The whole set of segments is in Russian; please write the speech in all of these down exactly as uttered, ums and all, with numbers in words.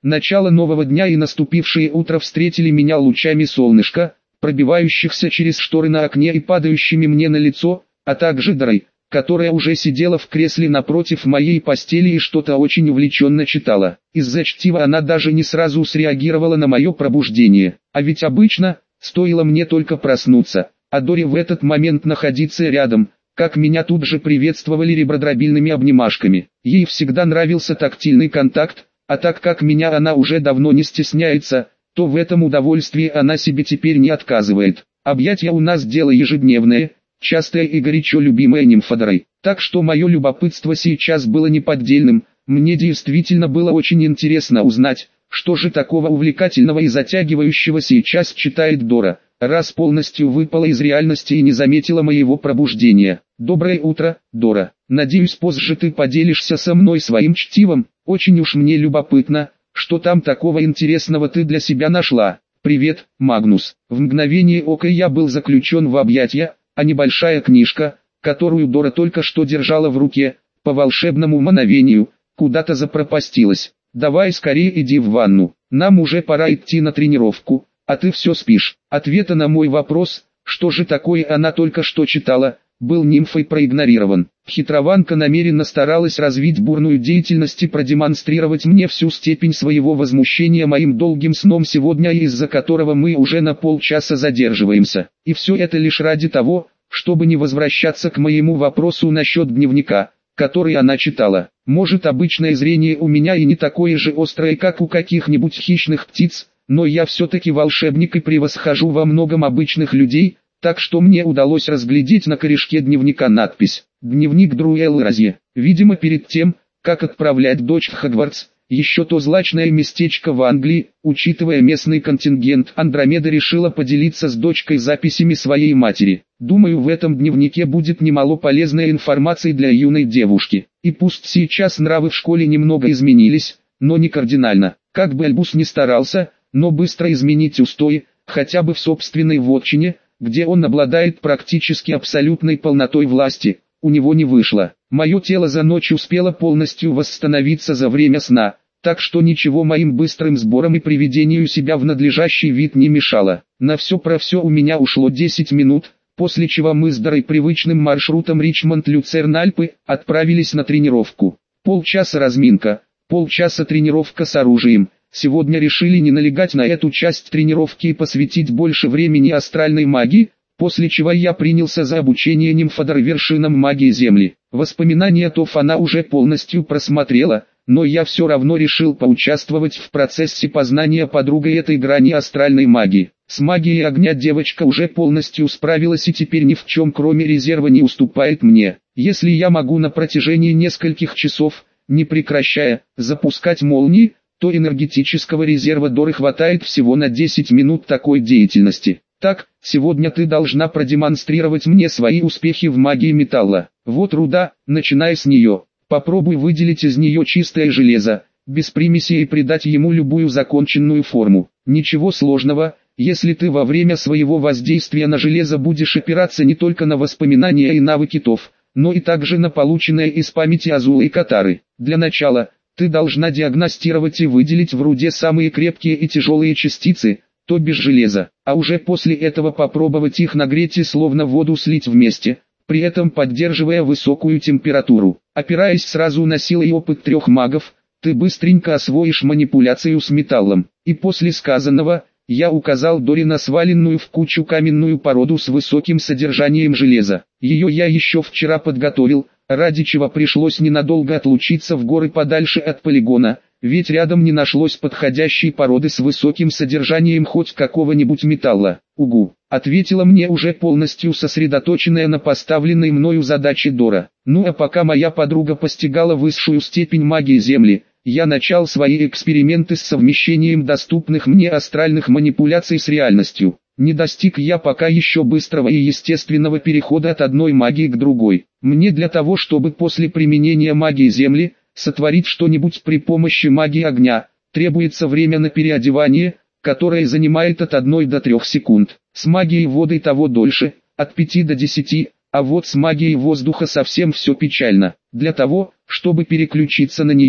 Начало нового дня и наступившее утро встретили меня лучами солнышка, пробивающихся через шторы на окне и падающими мне на лицо, а также Дарой, которая уже сидела в кресле напротив моей постели и что-то очень увлеченно читала. Из-за чтива она даже не сразу среагировала на мое пробуждение, а ведь обычно, стоило мне только проснуться, а Доре в этот момент находиться рядом, как меня тут же приветствовали ребродробильными обнимашками. Ей всегда нравился тактильный контакт, а так как меня она уже давно не стесняется, то в этом удовольствии она себе теперь не отказывает. Объятия у нас дело ежедневное, частое и горячо любимое нимфодорой. Так что мое любопытство сейчас было неподдельным, мне действительно было очень интересно узнать, что же такого увлекательного и затягивающего сейчас читает Дора, раз полностью выпала из реальности и не заметила моего пробуждения. Доброе утро, Дора. Надеюсь, позже ты поделишься со мной своим чтивом, очень уж мне любопытно, что там такого интересного ты для себя нашла. Привет, Магнус. В мгновение ока я был заключен в объятия, а небольшая книжка, которую Дора только что держала в руке, по волшебному мановению, куда-то запропастилась. Давай скорее иди в ванну, нам уже пора идти на тренировку, а ты все спишь. Ответа на мой вопрос, что же такое она только что читала, был нимфой проигнорирован. Хитрованка намеренно старалась развить бурную деятельность и продемонстрировать мне всю степень своего возмущения моим долгим сном сегодня, из-за которого мы уже на полчаса задерживаемся. И все это лишь ради того, чтобы не возвращаться к моему вопросу насчет дневника, который она читала. Может, обычное зрение у меня и не такое же острое, как у каких-нибудь хищных птиц, но я все-таки волшебник и превосхожу во многом обычных людей, так что мне удалось разглядеть на корешке дневника надпись «Дневник Друэллы Розье». Видимо, перед тем, как отправлять дочь в Хогвартс, еще то злачное местечко в Англии, учитывая местный контингент, Андромеда решила поделиться с дочкой записями своей матери. Думаю, в этом дневнике будет немало полезной информации для юной девушки. И пусть сейчас нравы в школе немного изменились, но не кардинально. Как бы Альбус ни старался, но быстро изменить устои, хотя бы в собственной вотчине, где он обладает практически абсолютной полнотой власти, у него не вышло. Мое тело за ночь успело полностью восстановиться за время сна, так что ничего моим быстрым сборам и приведению себя в надлежащий вид не мешало. На все про все у меня ушло десять минут, после чего мы с Дорой привычным маршрутом Ричмонд-Люцерн-Альпы отправились на тренировку. Полчаса разминка, полчаса тренировка с оружием. Сегодня решили не налегать на эту часть тренировки и посвятить больше времени астральной магии, после чего я принялся за обучение нимфодор вершинам магии Земли. Воспоминания ТОФ она уже полностью просмотрела, но я все равно решил поучаствовать в процессе познания подругой этой грани астральной магии. С магией огня девочка уже полностью справилась и теперь ни в чем кроме резерва не уступает мне. Если я могу на протяжении нескольких часов, не прекращая, запускать молнии, то энергетического резерва Доры хватает всего на десять минут такой деятельности. Так, сегодня ты должна продемонстрировать мне свои успехи в магии металла. Вот руда, начиная с нее. Попробуй выделить из нее чистое железо, без примесей, и придать ему любую законченную форму. Ничего сложного, если ты во время своего воздействия на железо будешь опираться не только на воспоминания и навыки ТОФ, но и также на полученное из памяти Азулы и Катары. Для начала, ты должна диагностировать и выделить в руде самые крепкие и тяжелые частицы, то без железа, а уже после этого попробовать их нагреть и словно воду слить вместе, при этом поддерживая высокую температуру. Опираясь сразу на силы и опыт трех магов, ты быстренько освоишь манипуляцию с металлом. И после сказанного, я указал Доре на сваленную в кучу каменную породу с высоким содержанием железа. Ее я еще вчера подготовил, ради чего пришлось ненадолго отлучиться в горы подальше от полигона, ведь рядом не нашлось подходящей породы с высоким содержанием хоть какого-нибудь металла. «Угу», — ответила мне уже полностью сосредоточенная на поставленной мною задаче Дора. Ну а пока моя подруга постигала высшую степень магии Земли, я начал свои эксперименты с совмещением доступных мне астральных манипуляций с реальностью. Не достиг я пока еще быстрого и естественного перехода от одной магии к другой. Мне для того, чтобы после применения магии Земли, сотворить что-нибудь при помощи магии огня, требуется время на переодевание, которое занимает от одной до трех секунд. С магией воды того дольше, от пяти до десяти, а вот с магией воздуха совсем все печально. Для того, чтобы переключиться на нее,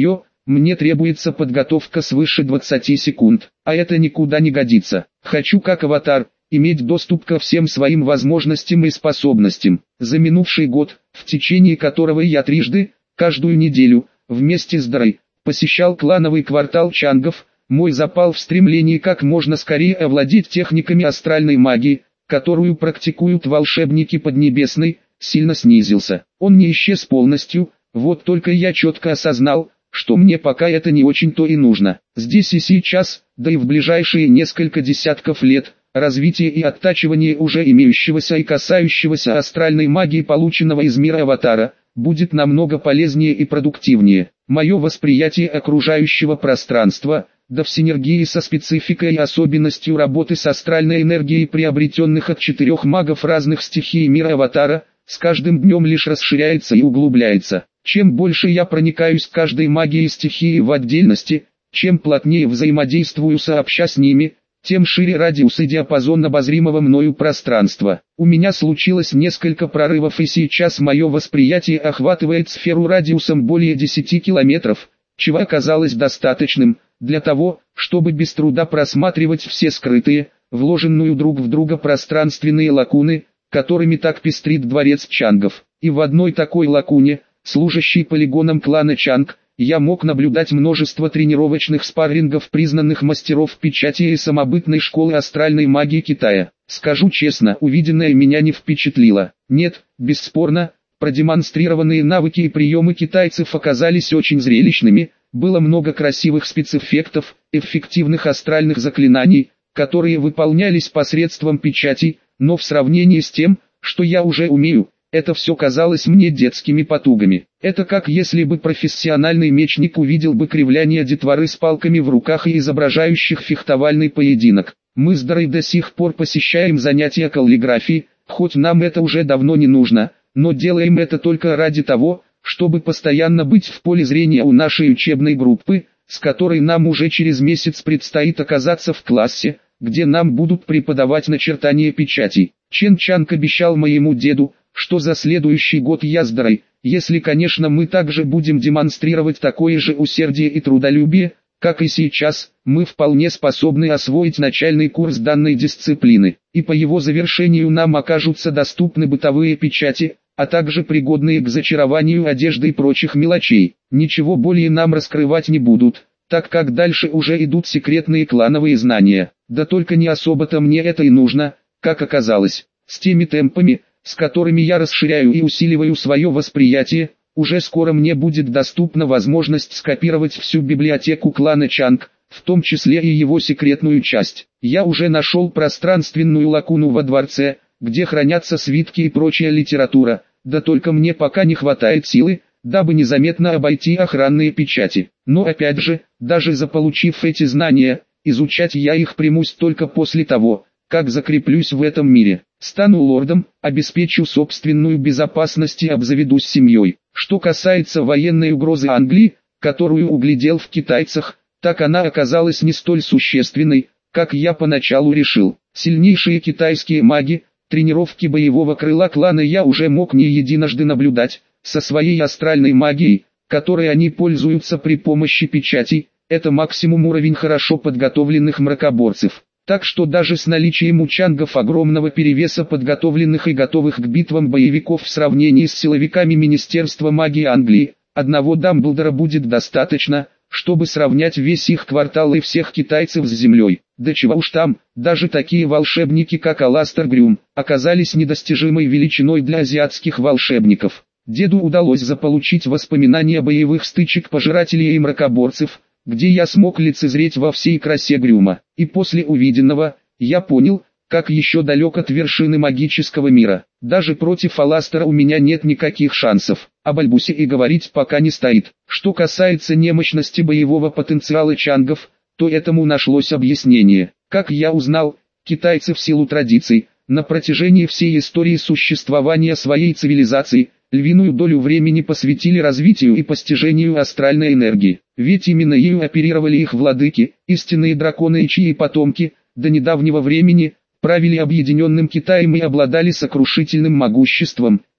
Мне требуется подготовка свыше двадцати секунд, а это никуда не годится. Хочу как аватар, иметь доступ ко всем своим возможностям и способностям. За минувший год, в течение которого я трижды, каждую неделю, вместе с Дарой, посещал клановый квартал чангов, мой запал в стремлении как можно скорее овладеть техниками астральной магии, которую практикуют волшебники Поднебесной, сильно снизился. Он не исчез полностью, вот только я четко осознал, что мне пока это не очень-то и нужно. Здесь и сейчас, да и в ближайшие несколько десятков лет, развитие и оттачивание уже имеющегося и касающегося астральной магии, полученного из мира аватара, будет намного полезнее и продуктивнее. Мое восприятие окружающего пространства, да в синергии со спецификой и особенностью работы с астральной энергией приобретенных от четырех магов разных стихий мира аватара, с каждым днем лишь расширяется и углубляется. Чем больше я проникаюсь каждой магией стихии в отдельности, чем плотнее взаимодействую сообща с ними, тем шире радиус и диапазон обозримого мною пространства. У меня случилось несколько прорывов, и сейчас мое восприятие охватывает сферу радиусом более десяти километров, чего оказалось достаточным для того, чтобы без труда просматривать все скрытые, вложенную друг в друга пространственные лакуны, которыми так пестрит дворец чангов. И в одной такой лакуне, служащей полигоном клана Чанг, я мог наблюдать множество тренировочных спаррингов признанных мастеров печати и самобытной школы астральной магии Китая. Скажу честно, увиденное меня не впечатлило. Нет, бесспорно, продемонстрированные навыки и приемы китайцев оказались очень зрелищными, было много красивых спецэффектов, эффективных астральных заклинаний, которые выполнялись посредством печати, но в сравнении с тем, что я уже умею, это все казалось мне детскими потугами. Это как если бы профессиональный мечник увидел бы кривляние детворы с палками в руках и изображающих фехтовальный поединок. Мы с Дарой до сих пор посещаем занятия каллиграфии, хоть нам это уже давно не нужно, но делаем это только ради того, чтобы постоянно быть в поле зрения у нашей учебной группы, с которой нам уже через месяц предстоит оказаться в классе, где нам будут преподавать начертание печатей. Чен Чанг обещал моему деду, что за следующий год я с Дарой, если, конечно, мы также будем демонстрировать такое же усердие и трудолюбие, как и сейчас, мы вполне способны освоить начальный курс данной дисциплины, и по его завершению нам окажутся доступны бытовые печати, а также пригодные к зачарованию одежды и прочих мелочей. Ничего более нам раскрывать не будут, так как дальше уже идут секретные клановые знания. Да только не особо-то мне это и нужно, как оказалось. С теми темпами, с которыми я расширяю и усиливаю свое восприятие, уже скоро мне будет доступна возможность скопировать всю библиотеку клана Чанг, в том числе и его секретную часть. Я уже нашел пространственную лакуну во дворце, где хранятся свитки и прочая литература, да только мне пока не хватает силы, дабы незаметно обойти охранные печати. Но опять же, даже заполучив эти знания, изучать я их примусь только после того, как закреплюсь в этом мире. Стану лордом, обеспечу собственную безопасность и обзаведусь семьей. Что касается военной угрозы Англии, которую углядел в китайцах, так она оказалась не столь существенной, как я поначалу решил. Сильнейшие китайские маги, тренировки боевого крыла клана я уже мог не единожды наблюдать, со своей астральной магией, которой они пользуются при помощи печатей, это максимум уровень хорошо подготовленных мракоборцев. Так что даже с наличием у чангов огромного перевеса подготовленных и готовых к битвам боевиков в сравнении с силовиками Министерства магии Англии, одного Дамблдора будет достаточно, чтобы сравнять весь их квартал и всех китайцев с землей. Да чего уж там, даже такие волшебники как Аластер Грюм, оказались недостижимой величиной для азиатских волшебников. Деду удалось заполучить воспоминания боевых стычек пожирателей и мракоборцев, где я смог лицезреть во всей красе Грюма. И после увиденного, я понял, как еще далек от вершины магического мира. Даже против Аластера у меня нет никаких шансов. Об Альбусе и говорить пока не стоит. Что касается немощности боевого потенциала чангов, то этому нашлось объяснение. Как я узнал, китайцы в силу традиций, на протяжении всей истории существования своей цивилизации, львиную долю времени посвятили развитию и постижению астральной энергии. Ведь именно ею оперировали их владыки, истинные драконы и чьи потомки, до недавнего времени, правили объединенным Китаем и обладали сокрушительным могуществом,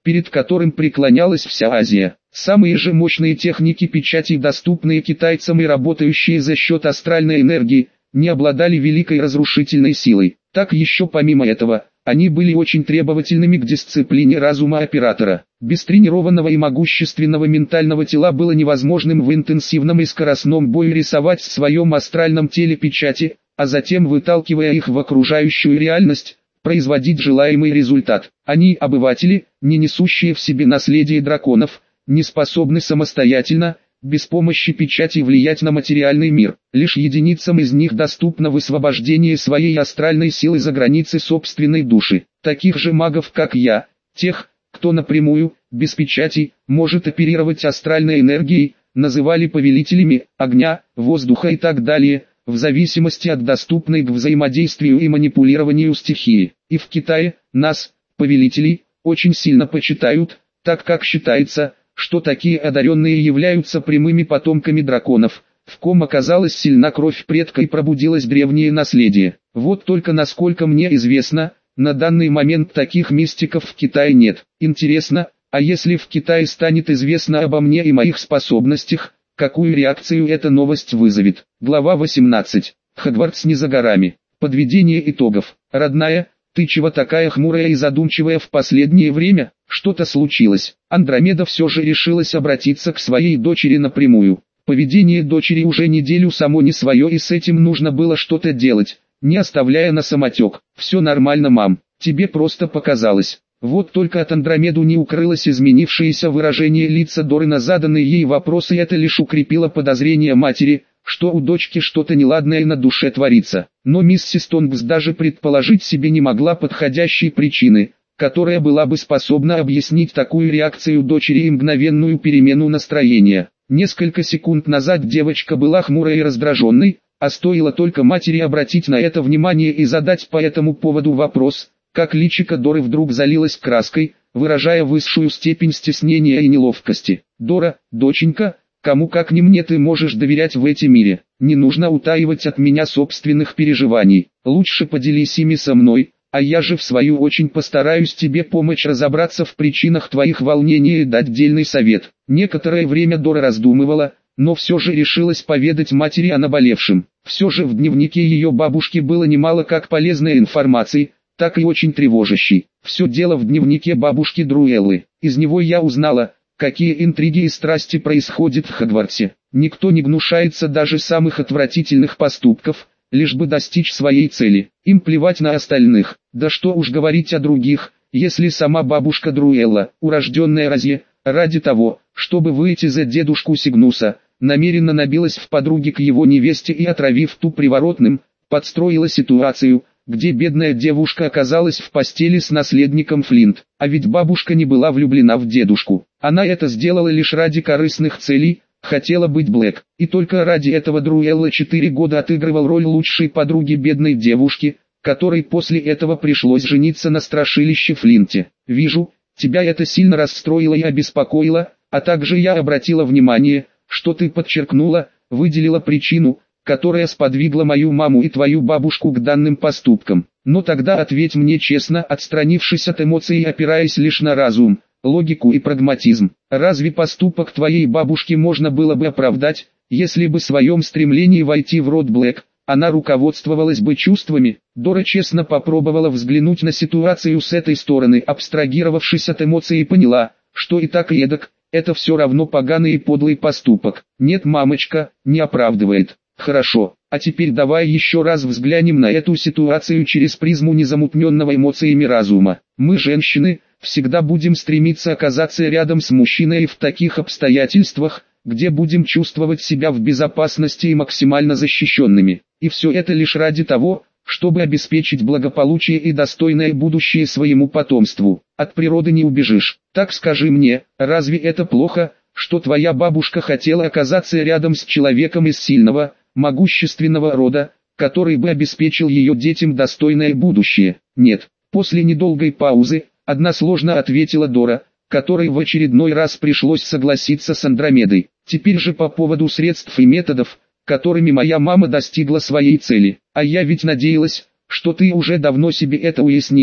перед которым преклонялась вся Азия. Самые же мощные техники печати, доступные китайцам и работающие за счет астральной энергии, не обладали великой разрушительной силой. Так еще помимо этого, они были очень требовательными к дисциплине разума оператора. Без тренированного и могущественного ментального тела было невозможным в интенсивном и скоростном бою рисовать в своем астральном теле печати, а затем, выталкивая их в окружающую реальность, производить желаемый результат. Они, обыватели, не несущие в себе наследие драконов, не способны самостоятельно, без помощи печати влиять на материальный мир. Лишь единицам из них доступно высвобождение своей астральной силы за границы собственной души. Таких же магов, как я, тех, кто напрямую, без печати, может оперировать астральной энергией, называли повелителями огня, воздуха и так далее, в зависимости от доступной к взаимодействию и манипулированию стихии. И в Китае, нас, повелителей, очень сильно почитают, так как считается, что такие одаренные являются прямыми потомками драконов, в ком оказалась сильна кровь предка и пробудилось древнее наследие. Вот только насколько мне известно, на данный момент таких мистиков в Китае нет. Интересно, а если в Китае станет известно обо мне и моих способностях, какую реакцию эта новость вызовет? Глава восемнадцать. Хогвартс не за горами. Подведение итогов. Родная, ты чего такая хмурая и задумчивая в последнее время? Что-то случилось. Андромеда все же решилась обратиться к своей дочери напрямую. Поведение дочери уже неделю само не свое, и с этим нужно было что-то делать, не оставляя на самотек. Все нормально, мам, тебе просто показалось. Вот только от Андромеду не укрылось изменившееся выражение лица Доры на заданные ей вопросы, и это лишь укрепило подозрение матери, что у дочки что-то неладное на душе творится. Но миссис Тонгс даже предположить себе не могла подходящей причины, которая была бы способна объяснить такую реакцию дочери и мгновенную перемену настроения. Несколько секунд назад девочка была хмурой и раздраженной, а стоило только матери обратить на это внимание и задать по этому поводу вопрос, как личико Доры вдруг залилось краской, выражая высшую степень стеснения и неловкости. «Дора, доченька, кому как не мне ты можешь доверять в этом мире? Не нужно утаивать от меня собственных переживаний, лучше поделись ими со мной, а я же в свою очередь постараюсь тебе помочь разобраться в причинах твоих волнений и дать дельный совет». Некоторое время Дора раздумывала, но все же решилась поведать матери о наболевшем. Все же в дневнике ее бабушки было немало как полезной информации, так и очень тревожащей. Все дело в дневнике бабушки Друэллы. Из него я узнала, какие интриги и страсти происходят в Хогвартсе. Никто не гнушается даже самых отвратительных поступков, лишь бы достичь своей цели. Им плевать на остальных. Да что уж говорить о других, если сама бабушка Друэлла, урожденная Розье, ради того, чтобы выйти за дедушку Сигнуса, намеренно набилась в подруги к его невесте и, отравив ту приворотным, подстроила ситуацию, где бедная девушка оказалась в постели с наследником Флинт. А ведь бабушка не была влюблена в дедушку. Она это сделала лишь ради корыстных целей, хотела быть Блэк. И только ради этого Друэлла четыре года отыгрывал роль лучшей подруги бедной девушки, которой после этого пришлось жениться на страшилище Флинте. Вижу, тебя это сильно расстроило и обеспокоило, а также я обратила внимание, что ты подчеркнула, выделила причину, которая сподвигла мою маму и твою бабушку к данным поступкам. Но тогда ответь мне честно, отстранившись от эмоций и опираясь лишь на разум, логику и прагматизм. Разве поступок твоей бабушки можно было бы оправдать, если бы в своем стремлении войти в род Блэк, она руководствовалась бы чувствами? Дора честно попробовала взглянуть на ситуацию с этой стороны, абстрагировавшись от эмоций, и поняла, что и так и эдак, это все равно поганый и подлый поступок. Нет, мамочка, не оправдывает. Хорошо, а теперь давай еще раз взглянем на эту ситуацию через призму незамутненного эмоциями разума. Мы, женщины, всегда будем стремиться оказаться рядом с мужчиной в таких обстоятельствах, где будем чувствовать себя в безопасности и максимально защищенными. И все это лишь ради того, чтобы обеспечить благополучие и достойное будущее своему потомству. От природы не убежишь. Так скажи мне, разве это плохо, что твоя бабушка хотела оказаться рядом с человеком из сильного, могущественного рода, который бы обеспечил ее детям достойное будущее? Нет. После недолгой паузы, односложно ответила Дора, которой в очередной раз пришлось согласиться с Андромедой. Теперь же по поводу средств и методов, которыми моя мама достигла своей цели. А я ведь надеялась, что ты уже давно себе это уяснила,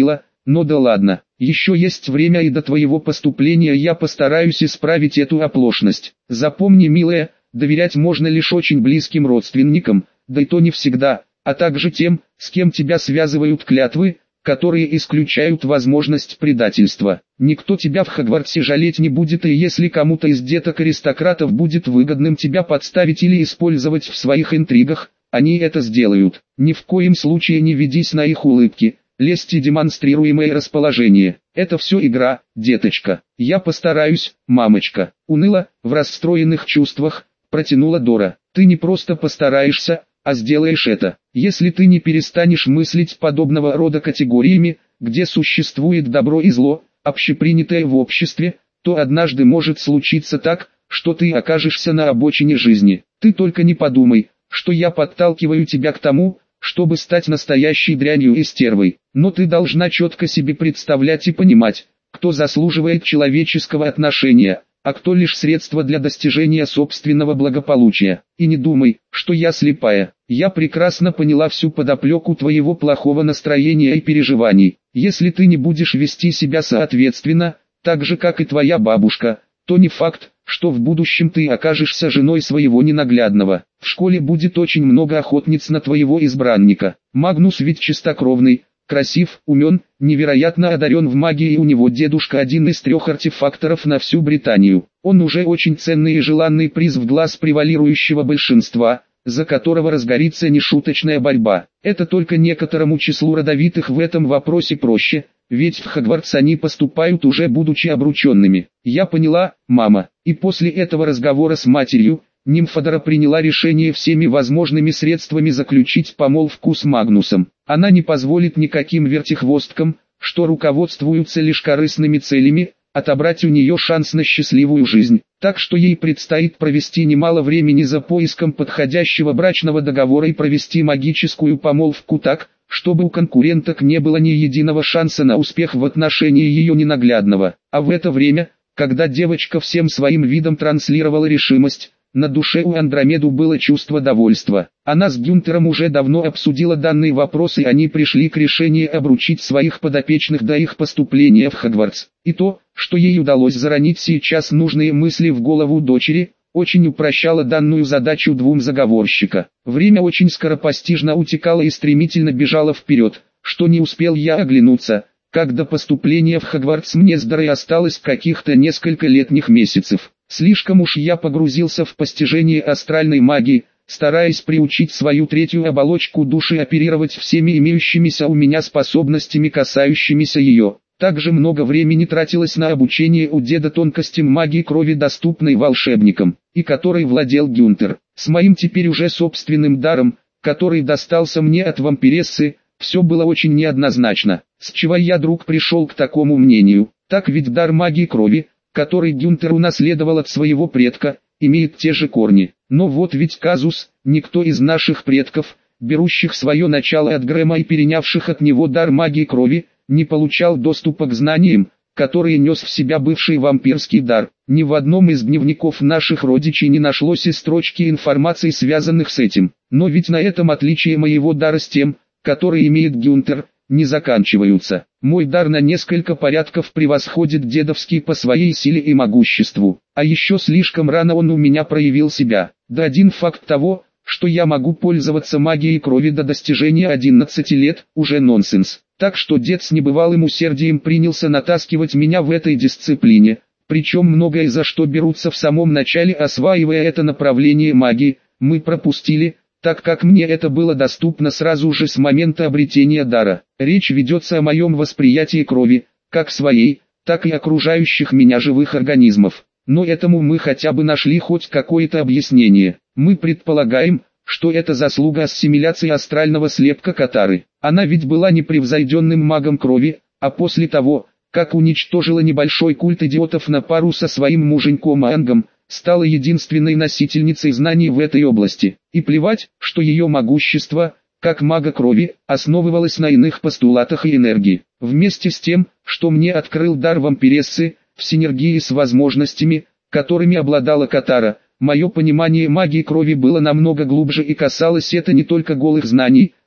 Но да ладно, еще есть время, и до твоего поступления я постараюсь исправить эту оплошность. Запомни, милая, доверять можно лишь очень близким родственникам, да и то не всегда, а также тем, с кем тебя связывают клятвы, которые исключают возможность предательства. Никто тебя в Хогвартсе жалеть не будет, и если кому-то из деток-аристократов будет выгодным тебя подставить или использовать в своих интригах, они это сделают. Ни в коем случае не ведись на их улыбки, лесть и демонстрируемое расположение. Это все игра, деточка. Я постараюсь, мамочка. Уныло, в расстроенных чувствах, протянула Дора. Ты не просто постараешься, а сделаешь это. Если ты не перестанешь мыслить подобного рода категориями, где существует добро и зло, общепринятое в обществе, то однажды может случиться так, что ты окажешься на обочине жизни. Ты только не подумай, что я подталкиваю тебя к тому, чтобы стать настоящей дрянью и стервой. Но ты должна четко себе представлять и понимать, кто заслуживает человеческого отношения, а кто лишь средство для достижения собственного благополучия. И не думай, что я слепая. Я прекрасно поняла всю подоплеку твоего плохого настроения и переживаний. Если ты не будешь вести себя соответственно, так же как и твоя бабушка, то не факт, что в будущем ты окажешься женой своего ненаглядного. В школе будет очень много охотниц на твоего избранника. Магнус ведь чистокровный, красив, умен, невероятно одарен в магии, и у него дедушка один из трех артефакторов на всю Британию. Он уже очень ценный и желанный приз в глаз превалирующего большинства, за которого разгорится нешуточная борьба. Это только некоторому числу родовитых в этом вопросе проще, ведь в Хогвартс они поступают уже будучи обрученными. Я поняла, мама. И после этого разговора с матерью, Нимфодора приняла решение всеми возможными средствами заключить помолвку с Магнусом. Она не позволит никаким вертихвосткам, что руководствуются лишь корыстными целями, отобрать у нее шанс на счастливую жизнь. Так что ей предстоит провести немало времени за поиском подходящего брачного договора и провести магическую помолвку так, чтобы у конкуренток не было ни единого шанса на успех в отношении ее ненаглядного. А в это время, когда девочка всем своим видом транслировала решимость, на душе у Андромеду было чувство довольства. Она с Гюнтером уже давно обсудила данный вопрос, и они пришли к решению обручить своих подопечных до их поступления в Хогвартс. И то, что ей удалось заронить сейчас нужные мысли в голову дочери, очень упрощало данную задачу двум заговорщика. Время очень скоропостижно утекало и стремительно бежало вперед, что не успел я оглянуться, как до поступления в Хогвартс мне с Дорой осталось каких-то несколько летних месяцев. Слишком уж я погрузился в постижение астральной магии, стараясь приучить свою третью оболочку души оперировать всеми имеющимися у меня способностями, касающимися ее. Также много времени тратилось на обучение у деда тонкостям магии крови, доступной волшебникам, и которой владел Гюнтер. С моим теперь уже собственным даром, который достался мне от вампирессы, все было очень неоднозначно. С чего я, друг, пришел к такому мнению? Так ведь дар магии крови, который Гюнтер унаследовал от своего предка, имеет те же корни. Но вот ведь казус, никто из наших предков, берущих свое начало от Грэма и перенявших от него дар магии крови, не получал доступа к знаниям, которые нес в себя бывший вампирский дар. Ни в одном из дневников наших родичей не нашлось и строчки информации, связанных с этим. Но ведь на этом отличие моего дара с тем, который имеет Гюнтер, не заканчиваются. Мой дар на несколько порядков превосходит дедовский по своей силе и могуществу. А еще слишком рано он у меня проявил себя. Да один факт того, что я могу пользоваться магией крови до достижения одиннадцати лет, уже нонсенс. Так что дед с небывалым усердием принялся натаскивать меня в этой дисциплине, причем многое, за что берутся в самом начале, осваивая это направление магии, мы пропустили, так как мне это было доступно сразу же с момента обретения дара. Речь ведется о моем восприятии крови, как своей, так и окружающих меня живых организмов. Но этому мы хотя бы нашли хоть какое-то объяснение. Мы предполагаем, что это заслуга ассимиляции астрального слепка Катары. Она ведь была непревзойденным магом крови, а после того, как уничтожила небольшой культ идиотов на пару со своим муженьком Ангом, стала единственной носительницей знаний в этой области. И плевать, что ее могущество, как мага крови, основывалось на иных постулатах и энергии. Вместе с тем, что мне открыл дар вампирессы, в синергии с возможностями, которыми обладала Катара, мое понимание магии крови было намного глубже, и касалось это не только голых знаний,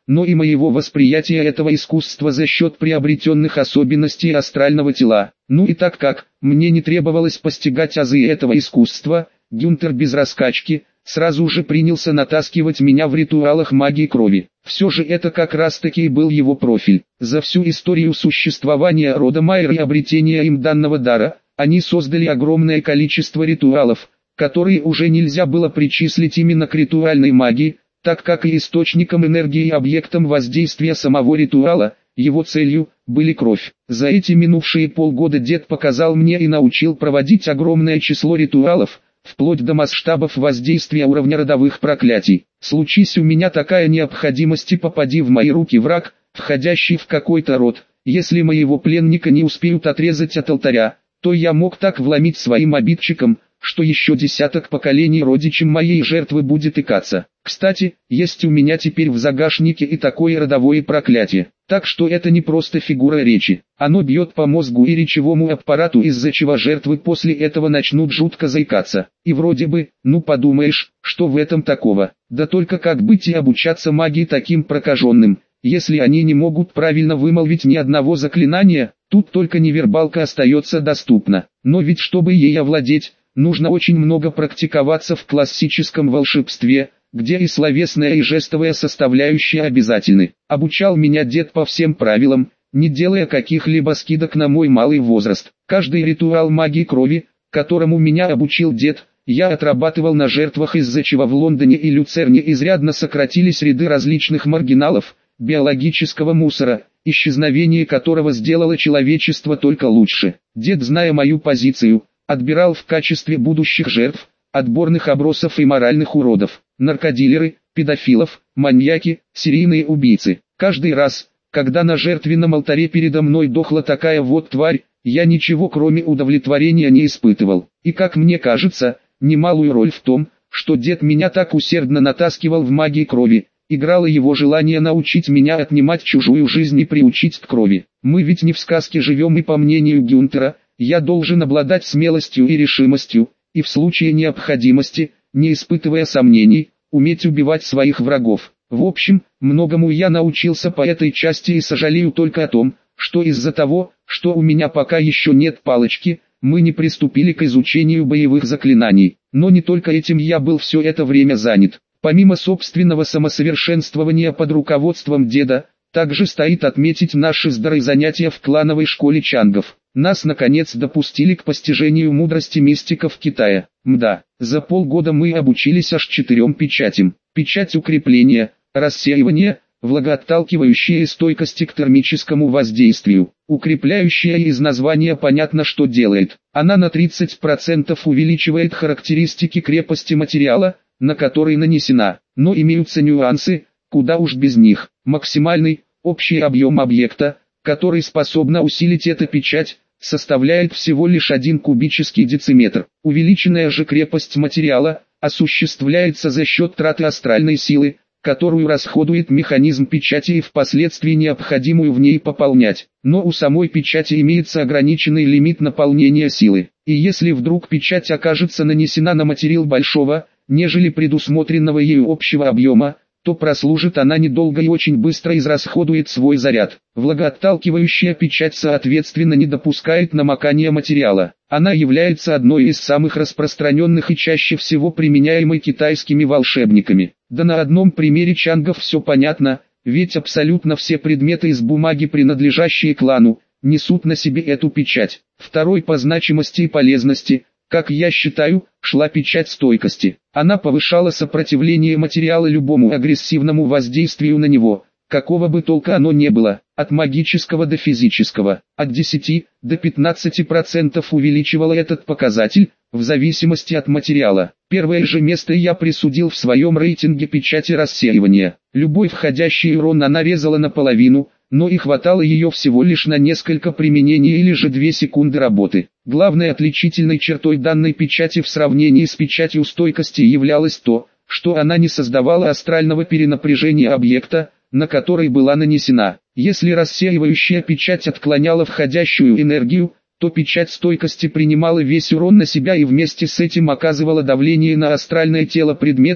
но и моего восприятия этого искусства за счет приобретенных особенностей астрального тела. Ну и так как мне не требовалось постигать азы этого искусства, Гюнтер без раскачки сразу же принялся натаскивать меня в ритуалах магии крови. Все же это как раз таки и был его профиль. За всю историю существования рода Майер и обретения им данного дара, они создали огромное количество ритуалов, которые уже нельзя было причислить именно к ритуальной магии, так как и источником энергии и объектом воздействия самого ритуала, его целью, были кровь. За эти минувшие полгода дед показал мне и научил проводить огромное число ритуалов, вплоть до масштабов воздействия уровня родовых проклятий. Случись у меня такая необходимость и попади в мои руки враг, входящий в какой-то род, если моего пленника не успеют отрезать от алтаря, то я мог так вломить своим обидчикам, что еще десяток поколений родичам моей жертвы будет икаться. Кстати, есть у меня теперь в загашнике и такое родовое проклятие. Так что это не просто фигура речи. Оно бьет по мозгу и речевому аппарату, из-за чего жертвы после этого начнут жутко заикаться. И вроде бы, ну подумаешь, что в этом такого? Да только как быть и обучаться магии таким прокаженным, если они не могут правильно вымолвить ни одного заклинания? Тут только невербалка остается доступна. Но ведь чтобы ей овладеть, нужно очень много практиковаться в классическом волшебстве, где и словесная и жестовая составляющие обязательны. Обучал меня дед по всем правилам, не делая каких-либо скидок на мой малый возраст. Каждый ритуал магии крови, которому меня обучил дед, я отрабатывал на жертвах, из-за чего в Лондоне и Люцерне изрядно сократились ряды различных маргиналов, биологического мусора, исчезновение которого сделало человечество только лучше. Дед, зная мою позицию, отбирал в качестве будущих жертв отборных обросов и моральных уродов, наркодилеры, педофилов, маньяки, серийные убийцы. Каждый раз, когда на жертвенном алтаре передо мной дохла такая вот тварь, я ничего кроме удовлетворения не испытывал. И как мне кажется, немалую роль в том, что дед меня так усердно натаскивал в магии крови, играло его желание научить меня отнимать чужую жизнь и приучить к крови. Мы ведь не в сказке живем, и по мнению Гюнтера, я должен обладать смелостью и решимостью, и в случае необходимости, не испытывая сомнений, уметь убивать своих врагов. В общем, многому я научился по этой части и сожалею только о том, что из-за того, что у меня пока еще нет палочки, мы не приступили к изучению боевых заклинаний. Но не только этим я был все это время занят. Помимо собственного самосовершенствования под руководством деда, также стоит отметить наши с Дарой занятия в клановой школе чангов. Нас наконец допустили к постижению мудрости мистиков Китая. Мда, за полгода мы обучились аж четырем печатям. Печать укрепления, рассеивания, влагоотталкивающая и стойкости к термическому воздействию. Укрепляющая из названия понятно что делает. Она на тридцать процентов увеличивает характеристики крепости материала, на который нанесена. Но имеются нюансы, куда уж без них. Максимальный, общий объем объекта, который способна усилить эта печать, составляет всего лишь один кубический дециметр. Увеличенная же крепость материала осуществляется за счет траты астральной силы, которую расходует механизм печати и впоследствии необходимую в ней пополнять. Но у самой печати имеется ограниченный лимит наполнения силы. И если вдруг печать окажется нанесена на материал большого, нежели предусмотренного ею общего объема, то прослужит она недолго и очень быстро израсходует свой заряд. Влагоотталкивающая печать соответственно не допускает намокания материала. Она является одной из самых распространенных и чаще всего применяемой китайскими волшебниками. Да на одном примере чангов все понятно, ведь абсолютно все предметы из бумаги, принадлежащие клану, несут на себе эту печать. Второй по значимости и полезности, как я считаю, шла печать стойкости. Она повышала сопротивление материала любому агрессивному воздействию на него, какого бы толка оно не было, от магического до физического. От десяти до пятнадцати процентов увеличивала этот показатель, в зависимости от материала. Первое же место я присудил в своем рейтинге печати рассеивания. Любой входящий урон она резала наполовину, но и хватало ее всего лишь на несколько применений или же две секунды работы. Главной отличительной чертой данной печати в сравнении с печатью стойкости являлось то, что она не создавала астрального перенапряжения объекта, на который была нанесена. Если рассеивающая печать отклоняла входящую энергию, то печать стойкости принимала весь урон на себя и вместе с этим оказывала давление на астральное тело предмета,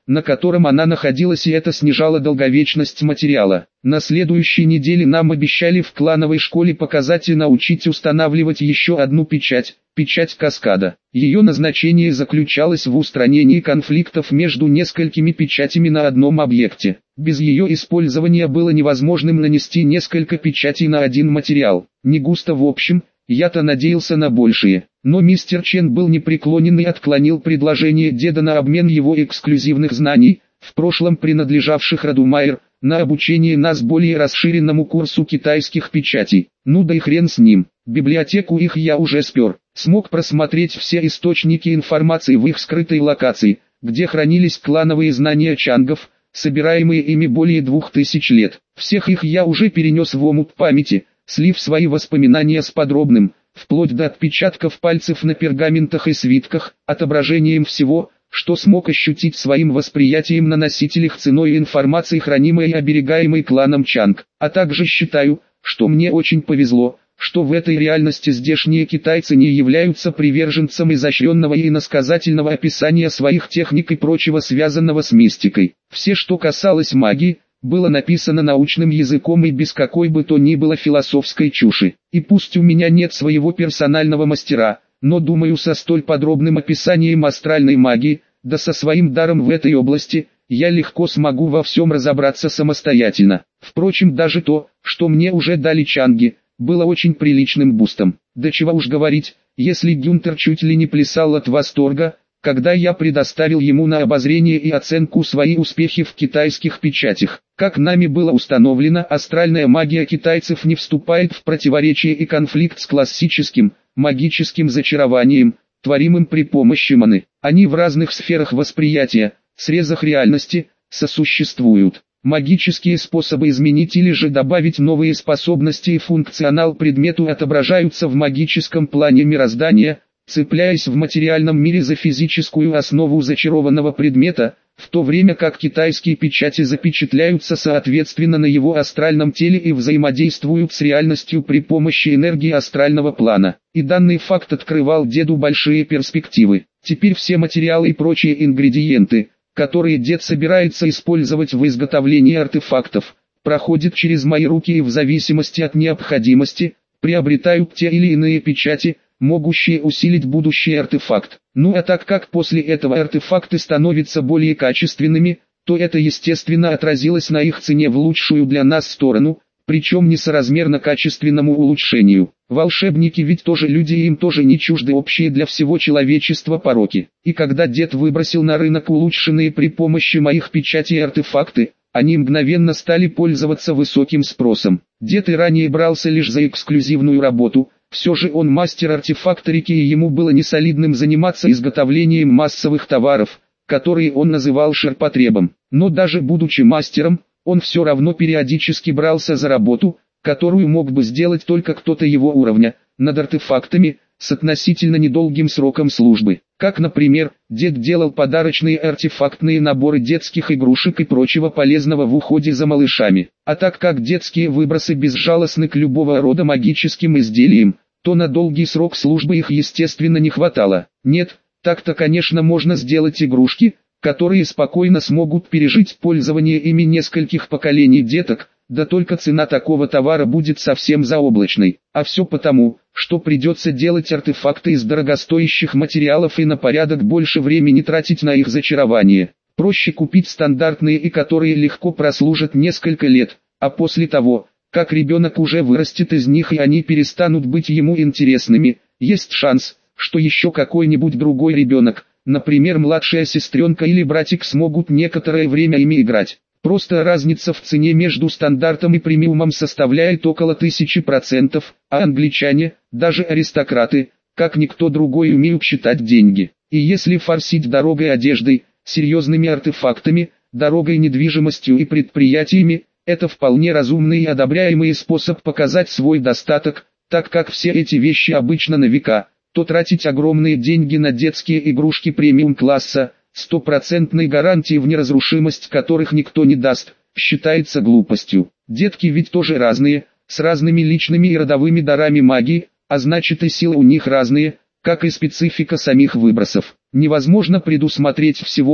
на котором она находилась, и это снижало долговечность материала. На следующей неделе нам обещали в клановой школе показать и научить устанавливать еще одну печать, печать каскада. Ее назначение заключалось в устранении конфликтов между несколькими печатями на одном объекте. Без ее использования было невозможным нанести несколько печатей на один материал. Не густо в общем, я-то надеялся на большее. Но мистер Чен был непреклонен и отклонил предложение деда на обмен его эксклюзивных знаний, в прошлом принадлежавших роду Майер, на обучение нас более расширенному курсу китайских печатей. Ну да и хрен с ним. Библиотеку их я уже спер. Смог просмотреть все источники информации в их скрытой локации, где хранились клановые знания чангов, собираемые ими более двух тысяч лет. Всех их я уже перенес в омут памяти, слив свои воспоминания с подробным, вплоть до отпечатков пальцев на пергаментах и свитках, отображением всего, что смог ощутить своим восприятием на носителях ценой информации, хранимой и оберегаемой кланом Чанг. А также считаю, что мне очень повезло, что в этой реальности здешние китайцы не являются приверженцем изощренного и иносказательного описания своих техник и прочего, связанного с мистикой. Все, что касалось магии, было написано научным языком и без какой бы то ни было философской чуши. И пусть у меня нет своего персонального мастера, но думаю, со столь подробным описанием астральной магии, да со своим даром в этой области, я легко смогу во всем разобраться самостоятельно. Впрочем, даже то, что мне уже дали чанги, было очень приличным бустом. Да чего уж говорить, если Гюнтер чуть ли не плясал от восторга, когда я предоставил ему на обозрение и оценку свои успехи в китайских печатях. Как нами было установлено, астральная магия китайцев не вступает в противоречие и конфликт с классическим, магическим зачарованием, творимым при помощи маны. Они в разных сферах восприятия, срезах реальности, сосуществуют. Магические способы изменить или же добавить новые способности и функционал предмету отображаются в магическом плане мироздания, цепляясь в материальном мире за физическую основу зачарованного предмета, в то время как китайские печати запечатляются соответственно на его астральном теле и взаимодействуют с реальностью при помощи энергии астрального плана. И данный факт открывал деду большие перспективы. Теперь все материалы и прочие ингредиенты, которые дед собирается использовать в изготовлении артефактов, проходят через мои руки и в зависимости от необходимости, приобретают те или иные печати, могущие усилить будущий артефакт. Ну а так как после этого артефакты становятся более качественными, то это естественно отразилось на их цене в лучшую для нас сторону, причем несоразмерно качественному улучшению. Волшебники ведь тоже люди, и им тоже не чужды общие для всего человечества пороки. И когда дед выбросил на рынок улучшенные при помощи моих печатей артефакты, они мгновенно стали пользоваться высоким спросом. Дед и ранее брался лишь за эксклюзивную работу, все же он мастер артефакторики, и ему было несолидным заниматься изготовлением массовых товаров, которые он называл ширпотребом. Но даже будучи мастером, он все равно периодически брался за работу, которую мог бы сделать только кто-то его уровня, над артефактами, с относительно недолгим сроком службы. Как, например, дед делал подарочные артефактные наборы детских игрушек и прочего полезного в уходе за малышами. А так как детские выбросы безжалостны к любого рода магическим изделиям, то на долгий срок службы их естественно не хватало. Нет, так-то конечно можно сделать игрушки, которые спокойно смогут пережить пользование ими нескольких поколений деток, да только цена такого товара будет совсем заоблачной. А все потому, что придется делать артефакты из дорогостоящих материалов и на порядок больше времени тратить на их зачарование. Проще купить стандартные, и которые легко прослужат несколько лет, а после того, как ребенок уже вырастет из них и они перестанут быть ему интересными, есть шанс, что еще какой-нибудь другой ребенок, например младшая сестренка или братик, смогут некоторое время ими играть. Просто разница в цене между стандартом и премиумом составляет около тысячи процентов, а англичане, даже аристократы, как никто другой, умеют считать деньги. И если форсить дорогой одеждой, серьезными артефактами, дорогой недвижимостью и предприятиями, это вполне разумный и одобряемый способ показать свой достаток, так как все эти вещи обычно на века, то тратить огромные деньги на детские игрушки премиум-класса, стопроцентной гарантии в неразрушимость которых никто не даст, считается глупостью. Детки ведь тоже разные, с разными личными и родовыми дарами магии, а значит и силы у них разные, как и специфика самих выбросов. Невозможно предусмотреть всего,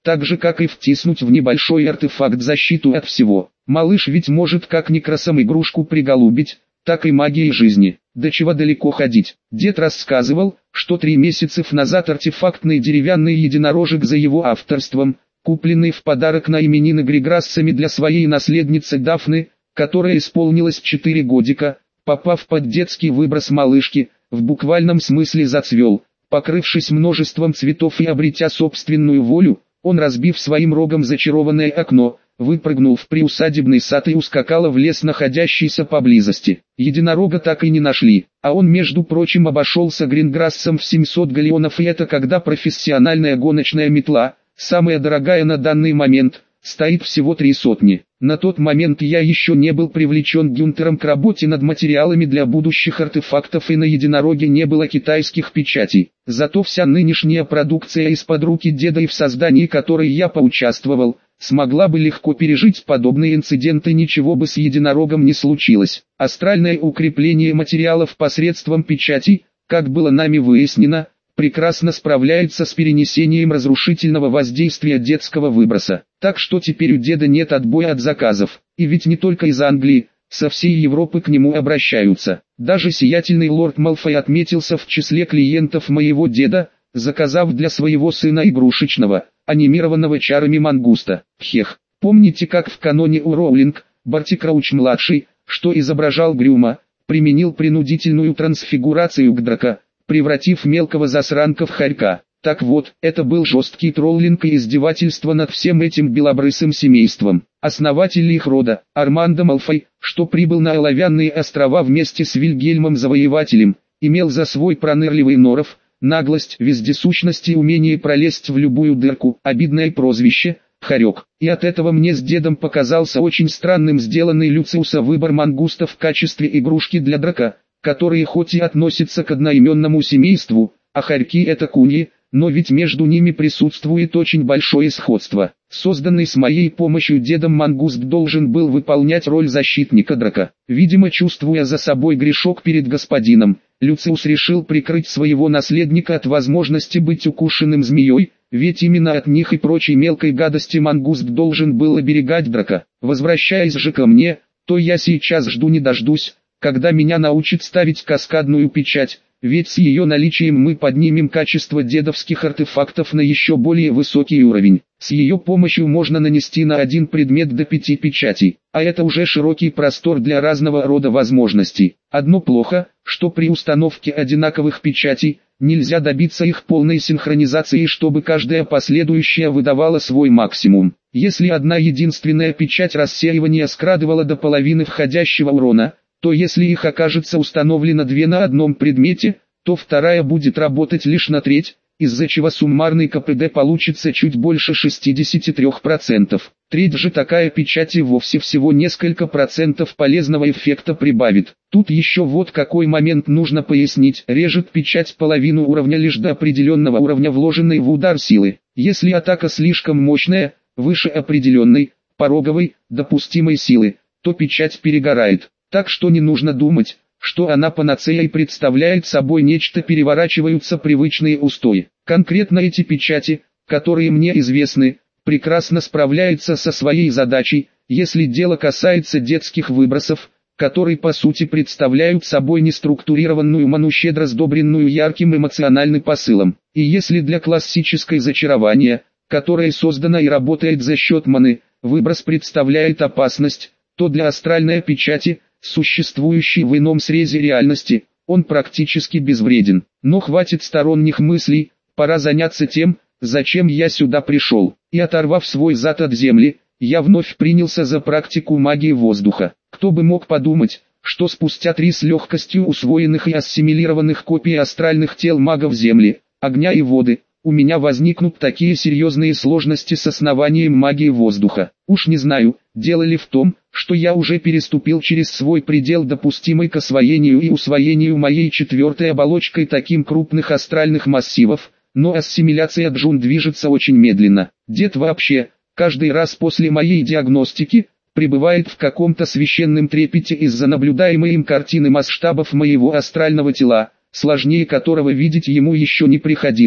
так же как и втиснуть в небольшой артефакт защиту от всего. Малыш ведь может как некрасом игрушку приголубить, так и магией жизни. До чего далеко ходить? Дед рассказывал, что три месяца назад артефактный деревянный единорожек за его авторством, купленный в подарок на именины Григрассами для своей наследницы Дафны, которая исполнилась четыре годика, попав под детский выброс малышки, в буквальном смысле зацвел, покрывшись множеством цветов и обретя собственную волю, он, разбив своим рогом зачарованное окно, выпрыгнул в приусадебный сад и ускакал в лес, находящийся поблизости. Единорога так и не нашли, а он, между прочим, обошелся Гринграссом в семьсот галеонов, и это когда профессиональная гоночная метла, самая дорогая на данный момент, стоит всего три сотни. На тот момент я еще не был привлечен Гюнтером к работе над материалами для будущих артефактов, и на единороге не было китайских печатей. Зато вся нынешняя продукция из-под руки деда, и в создании которой я поучаствовал, смогла бы легко пережить подобные инциденты, ничего бы с единорогом не случилось. Астральное укрепление материалов посредством печатей, как было нами выяснено, прекрасно справляется с перенесением разрушительного воздействия детского выброса. Так что теперь у деда нет отбоя от заказов. И ведь не только из Англии, со всей Европы к нему обращаются. Даже сиятельный лорд Малфой отметился в числе клиентов моего деда, заказав для своего сына игрушечного, анимированного чарами мангуста. Хех, помните, как в каноне у Роулинг, Барти Крауч-младший, что изображал Грюма, применил принудительную трансфигурацию к Драко, превратив мелкого засранка в хорька? Так вот, это был жесткий троллинг и издевательство над всем этим белобрысым семейством. Основатель их рода, Армандо Малфой, что прибыл на Оловянные острова вместе с Вильгельмом Завоевателем, имел за свой пронырливый норов, наглость, вездесущность и умение пролезть в любую дырку, обидное прозвище – хорек. И от этого мне с дедом показался очень странным сделанный Люциуса выбор мангуста в качестве игрушки для Драко, которые хоть и относятся к одноименному семейству, а хорьки это куньи, но ведь между ними присутствует очень большое сходство. Созданный с моей помощью дедом мангуст должен был выполнять роль защитника Драко. Видимо, чувствуя за собой грешок перед господином, Люциус решил прикрыть своего наследника от возможности быть укушенным змеей, ведь именно от них и прочей мелкой гадости мангуст должен был оберегать Драко. Возвращаясь же ко мне, то я сейчас жду не дождусь, когда меня научат ставить каскадную печать, ведь с ее наличием мы поднимем качество дедовских артефактов на еще более высокий уровень. С ее помощью можно нанести на один предмет до пяти печатей, а это уже широкий простор для разного рода возможностей. Одно плохо, что при установке одинаковых печатей, нельзя добиться их полной синхронизации, чтобы каждая последующая выдавала свой максимум. Если одна единственная печать рассеивания скрадывала до половины входящего урона, то если их окажется установлено две на одном предмете, то вторая будет работать лишь на треть, из-за чего суммарный КПД получится чуть больше шестидесяти трёх процентов. Треть же такая печать и вовсе всего несколько процентов полезного эффекта прибавит. Тут еще вот какой момент нужно пояснить. Режет печать половину уровня лишь до определенного уровня вложенной в удар силы. Если атака слишком мощная, выше определенной, пороговой, допустимой силы, то печать перегорает. Так что не нужно думать, что она панацеей представляет собой нечто, переворачиваются привычные устои. Конкретно эти печати, которые мне известны, прекрасно справляются со своей задачей, если дело касается детских выбросов, которые по сути представляют собой неструктурированную ману, щедро сдобренную ярким эмоциональным посылом. И если для классической зачарования, которое создано и работает за счет маны, выброс представляет опасность, то для астральной печати, существующий в ином срезе реальности, он практически безвреден. Но хватит сторонних мыслей, пора заняться тем, зачем я сюда пришел. И оторвав свой зад от земли, я вновь принялся за практику магии воздуха. Кто бы мог подумать, что спустя три с легкостью усвоенных и ассимилированных копий астральных тел магов земли, огня и воды, у меня возникнут такие серьезные сложности с основанием магии воздуха. Уж не знаю, дело ли в том, что я уже переступил через свой предел, допустимый к освоению и усвоению моей четвертой оболочкой таким крупных астральных массивов, но ассимиляция Джун движется очень медленно. Дед вообще, каждый раз после моей диагностики, пребывает в каком-то священном трепете из-за наблюдаемой им картины масштабов моего астрального тела, сложнее которого видеть ему еще не приходилось.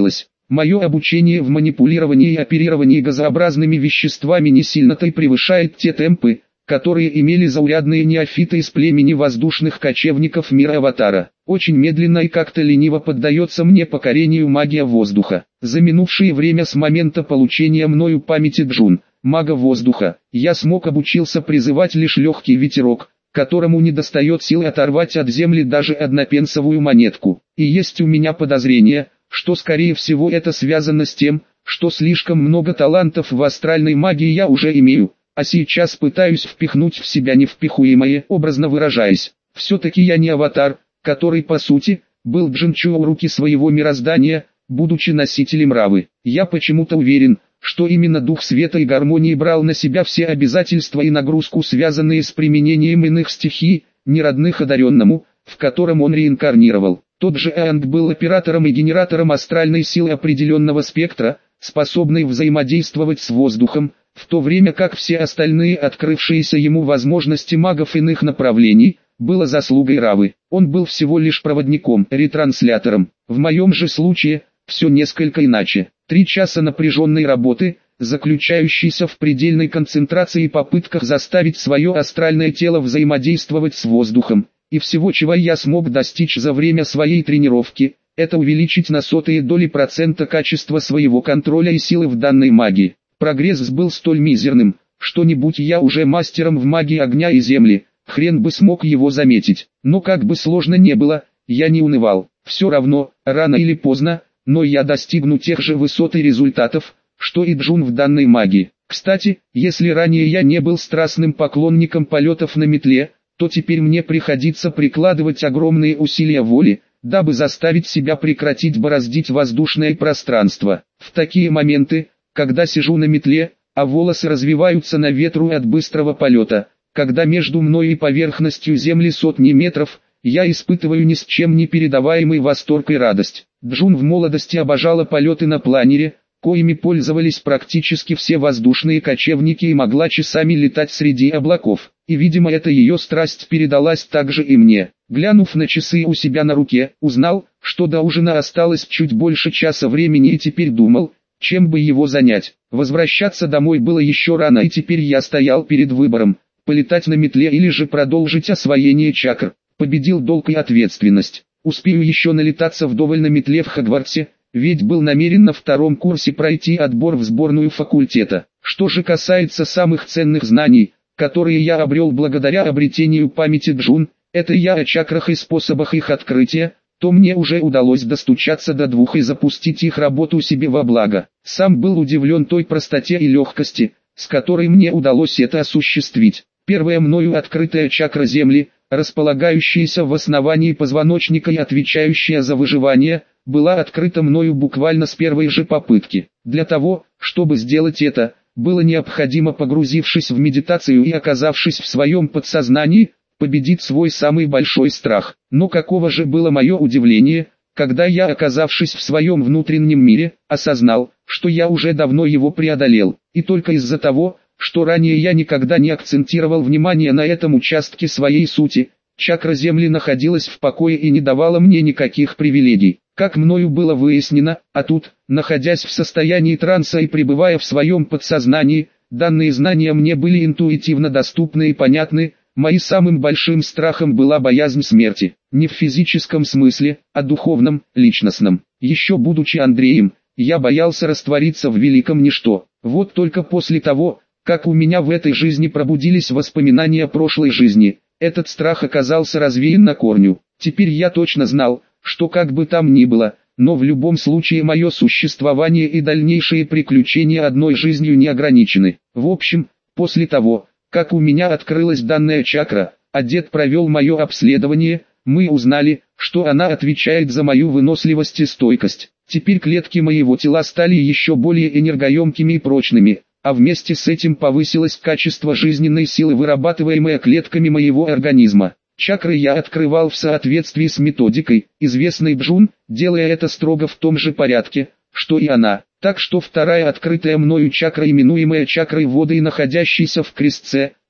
Мое обучение в манипулировании и оперировании газообразными веществами не сильно-то и превышает те темпы, которые имели заурядные неофиты из племени воздушных кочевников мира Аватара. Очень медленно и как-то лениво поддается мне покорению магия воздуха. За минувшее время с момента получения мною памяти Джун, мага воздуха, я смог обучился призывать лишь легкий ветерок, которому не достает силы оторвать от земли даже однопенсовую монетку. И есть у меня подозрение, что скорее всего это связано с тем, что слишком много талантов в астральной магии я уже имею, а сейчас пытаюсь впихнуть в себя невпихуемое, образно выражаясь. Все-таки я не аватар, который по сути, был Джинчу у руки своего мироздания, будучи носителем Равы. Я почему-то уверен, что именно дух света и гармонии брал на себя все обязательства и нагрузку, связанные с применением иных стихий, неродных одаренному, в котором он реинкарнировал. Тот же Аанг был оператором и генератором астральной силы определенного спектра, способной взаимодействовать с воздухом, в то время как все остальные открывшиеся ему возможности магов иных направлений, было заслугой Равы. Он был всего лишь проводником, ретранслятором. В моем же случае, все несколько иначе. Три часа напряженной работы, заключающейся в предельной концентрации и попытках заставить свое астральное тело взаимодействовать с воздухом, и всего чего я смог достичь за время своей тренировки, это увеличить на сотые доли процента качество своего контроля и силы в данной магии. Прогресс был столь мизерным, что не будь я уже мастером в магии огня и земли, хрен бы смог его заметить. Но как бы сложно не было, я не унывал. Все равно, рано или поздно, но я достигну тех же высот и результатов, что и Джун в данной магии. Кстати, если ранее я не был страстным поклонником полетов на метле, то теперь мне приходится прикладывать огромные усилия воли, дабы заставить себя прекратить бороздить воздушное пространство. В такие моменты, когда сижу на метле, а волосы развиваются на ветру от быстрого полета, когда между мной и поверхностью земли сотни метров, я испытываю ни с чем не передаваемый восторг и радость. Джун в молодости обожала полеты на планере, коими пользовались практически все воздушные кочевники, и могла часами летать среди облаков. И видимо эта ее страсть передалась также и мне. Глянув на часы у себя на руке, узнал, что до ужина осталось чуть больше часа времени, и теперь думал, чем бы его занять. Возвращаться домой было еще рано, и теперь я стоял перед выбором, полетать на метле или же продолжить освоение чакр. Победил долг и ответственность. Успею еще налетаться вдоволь на метле в Хогвартсе, ведь был намерен на втором курсе пройти отбор в сборную факультета. Что же касается самых ценных знаний, которые я обрел благодаря обретению памяти Джун, это я о чакрах и способах их открытия, то мне уже удалось достучаться до двух и запустить их работу себе во благо. Сам был удивлен той простоте и легкости, с которой мне удалось это осуществить. Первая мною открытая чакра Земли, располагающаяся в основании позвоночника и отвечающая за выживание, была открыта мною буквально с первой же попытки. Для того, чтобы сделать это, было необходимо, погрузившись в медитацию и оказавшись в своем подсознании, победить свой самый большой страх. Но каково же было мое удивление, когда я, оказавшись в своем внутреннем мире, осознал, что я уже давно его преодолел, и только из-за того, что ранее я никогда не акцентировал внимание на этом участке своей сути, чакра Земли находилась в покое и не давала мне никаких привилегий. Как мною было выяснено, а тут, находясь в состоянии транса и пребывая в своем подсознании, данные знания мне были интуитивно доступны и понятны. Моим самым большим страхом была боязнь смерти, не в физическом смысле, а духовном, личностном. Еще будучи Андреем, я боялся раствориться в великом ничто. Вот только после того, как у меня в этой жизни пробудились воспоминания прошлой жизни, этот страх оказался развеян на корню. Теперь я точно знал, что как бы там ни было, но в любом случае мое существование и дальнейшие приключения одной жизнью не ограничены. В общем, после того, как у меня открылась данная чакра, а дед провел мое обследование, мы узнали, что она отвечает за мою выносливость и стойкость. Теперь клетки моего тела стали еще более энергоемкими и прочными, а вместе с этим повысилось качество жизненной силы, вырабатываемой клетками моего организма. Чакры я открывал в соответствии с методикой, известной Джун, делая это строго в том же порядке, что и она. Так что вторая открытая мною чакра, именуемая чакрой воды и находящаяся в крестце,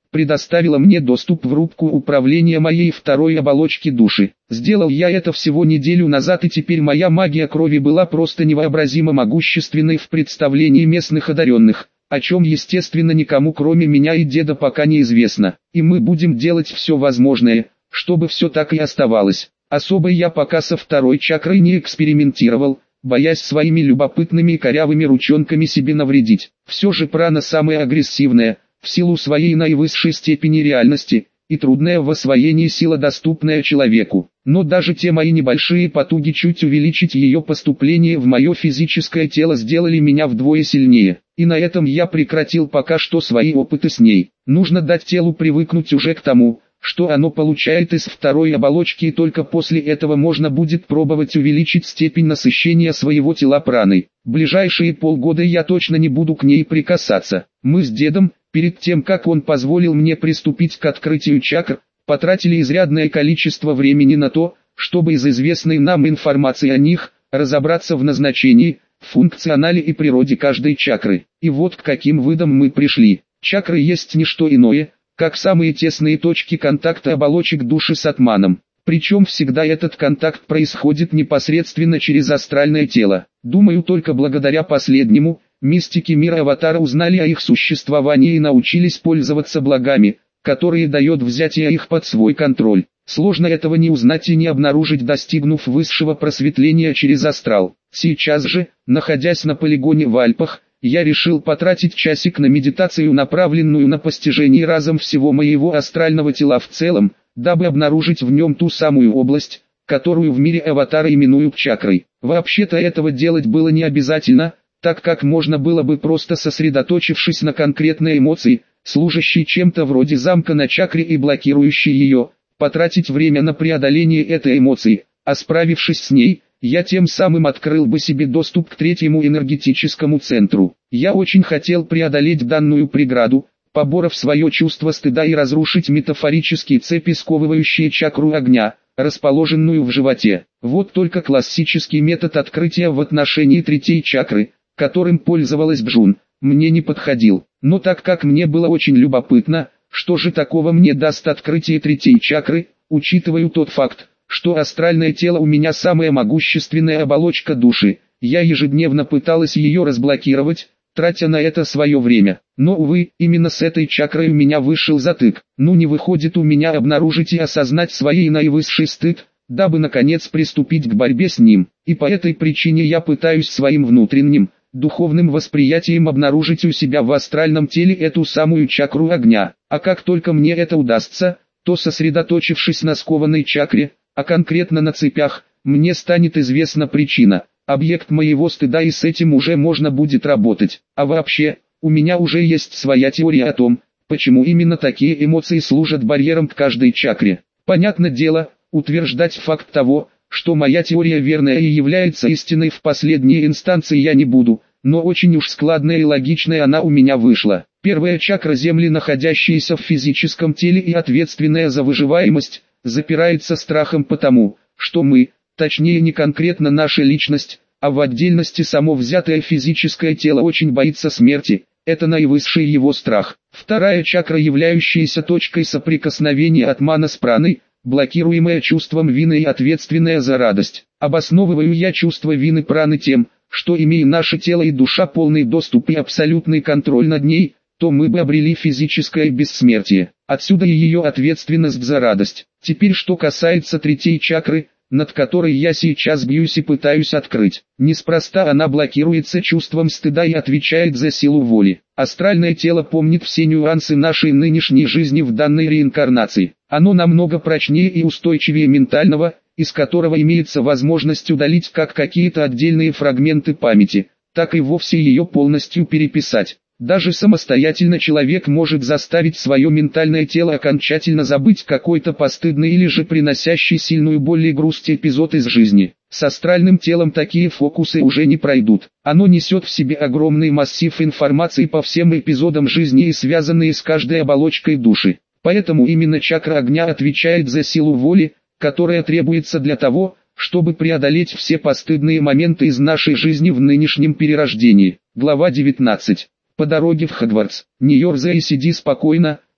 предоставила мне доступ в рубку управления моей второй оболочки души. Сделал я это всего неделю назад, и теперь моя магия крови была просто невообразимо могущественной в представлении местных одаренных, о чем естественно никому кроме меня и деда пока неизвестно. И мы будем делать все возможное, чтобы все так и оставалось. Особо я пока со второй чакрой не экспериментировал, боясь своими любопытными и корявыми ручонками себе навредить. Все же прана самая агрессивная, в силу своей наивысшей степени реальности, и трудная в освоении сила, доступная человеку. Но даже те мои небольшие потуги чуть увеличить ее поступление в мое физическое тело сделали меня вдвое сильнее. И на этом я прекратил пока что свои опыты с ней. Нужно дать телу привыкнуть уже к тому, что оно получает из второй оболочки, и только после этого можно будет пробовать увеличить степень насыщения своего тела праной. Ближайшие полгода я точно не буду к ней прикасаться. Мы с дедом, перед тем как он позволил мне приступить к открытию чакр, потратили изрядное количество времени на то, чтобы из известной нам информации о них, разобраться в назначении, функционале и природе каждой чакры. И вот к каким выводам мы пришли. Чакры есть не что иное, как самые тесные точки контакта оболочек души с атманом. Причем всегда этот контакт происходит непосредственно через астральное тело. Думаю, только благодаря последнему, мистики мира Аватара узнали о их существовании и научились пользоваться благами, которые дает взятие их под свой контроль. Сложно этого не узнать и не обнаружить, достигнув высшего просветления через астрал. Сейчас же, находясь на полигоне в Альпах, я решил потратить часик на медитацию, направленную на постижение разом всего моего астрального тела в целом, дабы обнаружить в нем ту самую область, которую в мире Аватара именуют чакрой. Вообще-то этого делать было не обязательно, так как можно было бы просто, сосредоточившись на конкретной эмоции, служащей чем-то вроде замка на чакре и блокирующей ее, потратить время на преодоление этой эмоции, а справившись с ней, я тем самым открыл бы себе доступ к третьему энергетическому центру. Я очень хотел преодолеть данную преграду, поборов свое чувство стыда, и разрушить метафорические цепи, сковывающие чакру огня, расположенную в животе. Вот только классический метод открытия в отношении третьей чакры, которым пользовалась Джун, мне не подходил. Но так как мне было очень любопытно, что же такого мне даст открытие третьей чакры, учитывая тот факт, что астральное тело у меня самая могущественная оболочка души, я ежедневно пыталась ее разблокировать, тратя на это свое время. Но, увы, именно с этой чакрой у меня вышел затык. Ну не выходит у меня обнаружить и осознать свой наивысший стыд, дабы наконец приступить к борьбе с ним. И по этой причине я пытаюсь своим внутренним, духовным восприятием обнаружить у себя в астральном теле эту самую чакру огня. А как только мне это удастся, то, сосредоточившись на скованной чакре, а конкретно на цепях, мне станет известна причина, объект моего стыда, и с этим уже можно будет работать. А вообще, у меня уже есть своя теория о том, почему именно такие эмоции служат барьером к каждой чакре. Понятное дело, утверждать факт того, что моя теория верная и является истиной в последней инстанции, я не буду, но очень уж складная и логичная она у меня вышла. Первая чакра Земли, находящаяся в физическом теле и ответственная за выживаемость, запирается страхом потому, что мы, точнее не конкретно наша личность, а в отдельности само взятое физическое тело, очень боится смерти. Это наивысший его страх. Вторая чакра, являющаяся точкой соприкосновения атмана с праной, блокируемая чувством вины и ответственная за радость. Обосновываю я чувство вины праны тем, что, имея наше тело и душа полный доступ и абсолютный контроль над ней, то мы бы обрели физическое бессмертие. Отсюда и ее ответственность за радость. Теперь что касается третьей чакры, над которой я сейчас бьюсь и пытаюсь открыть. Неспроста она блокируется чувством стыда и отвечает за силу воли. Астральное тело помнит все нюансы нашей нынешней жизни в данной реинкарнации. Оно намного прочнее и устойчивее ментального, из которого имеется возможность удалить как какие-то отдельные фрагменты памяти, так и вовсе ее полностью переписать. Даже самостоятельно человек может заставить свое ментальное тело окончательно забыть какой-то постыдный или же приносящий сильную боль и грусть эпизод из жизни. С астральным телом такие фокусы уже не пройдут. Оно несет в себе огромный массив информации по всем эпизодам жизни и связанные с каждой оболочкой души. Поэтому именно чакра огня отвечает за силу воли, которая требуется для того, чтобы преодолеть все постыдные моменты из нашей жизни в нынешнем перерождении. Глава девятнадцать. По дороге в Хогвартс. Не ерзай и сиди спокойно,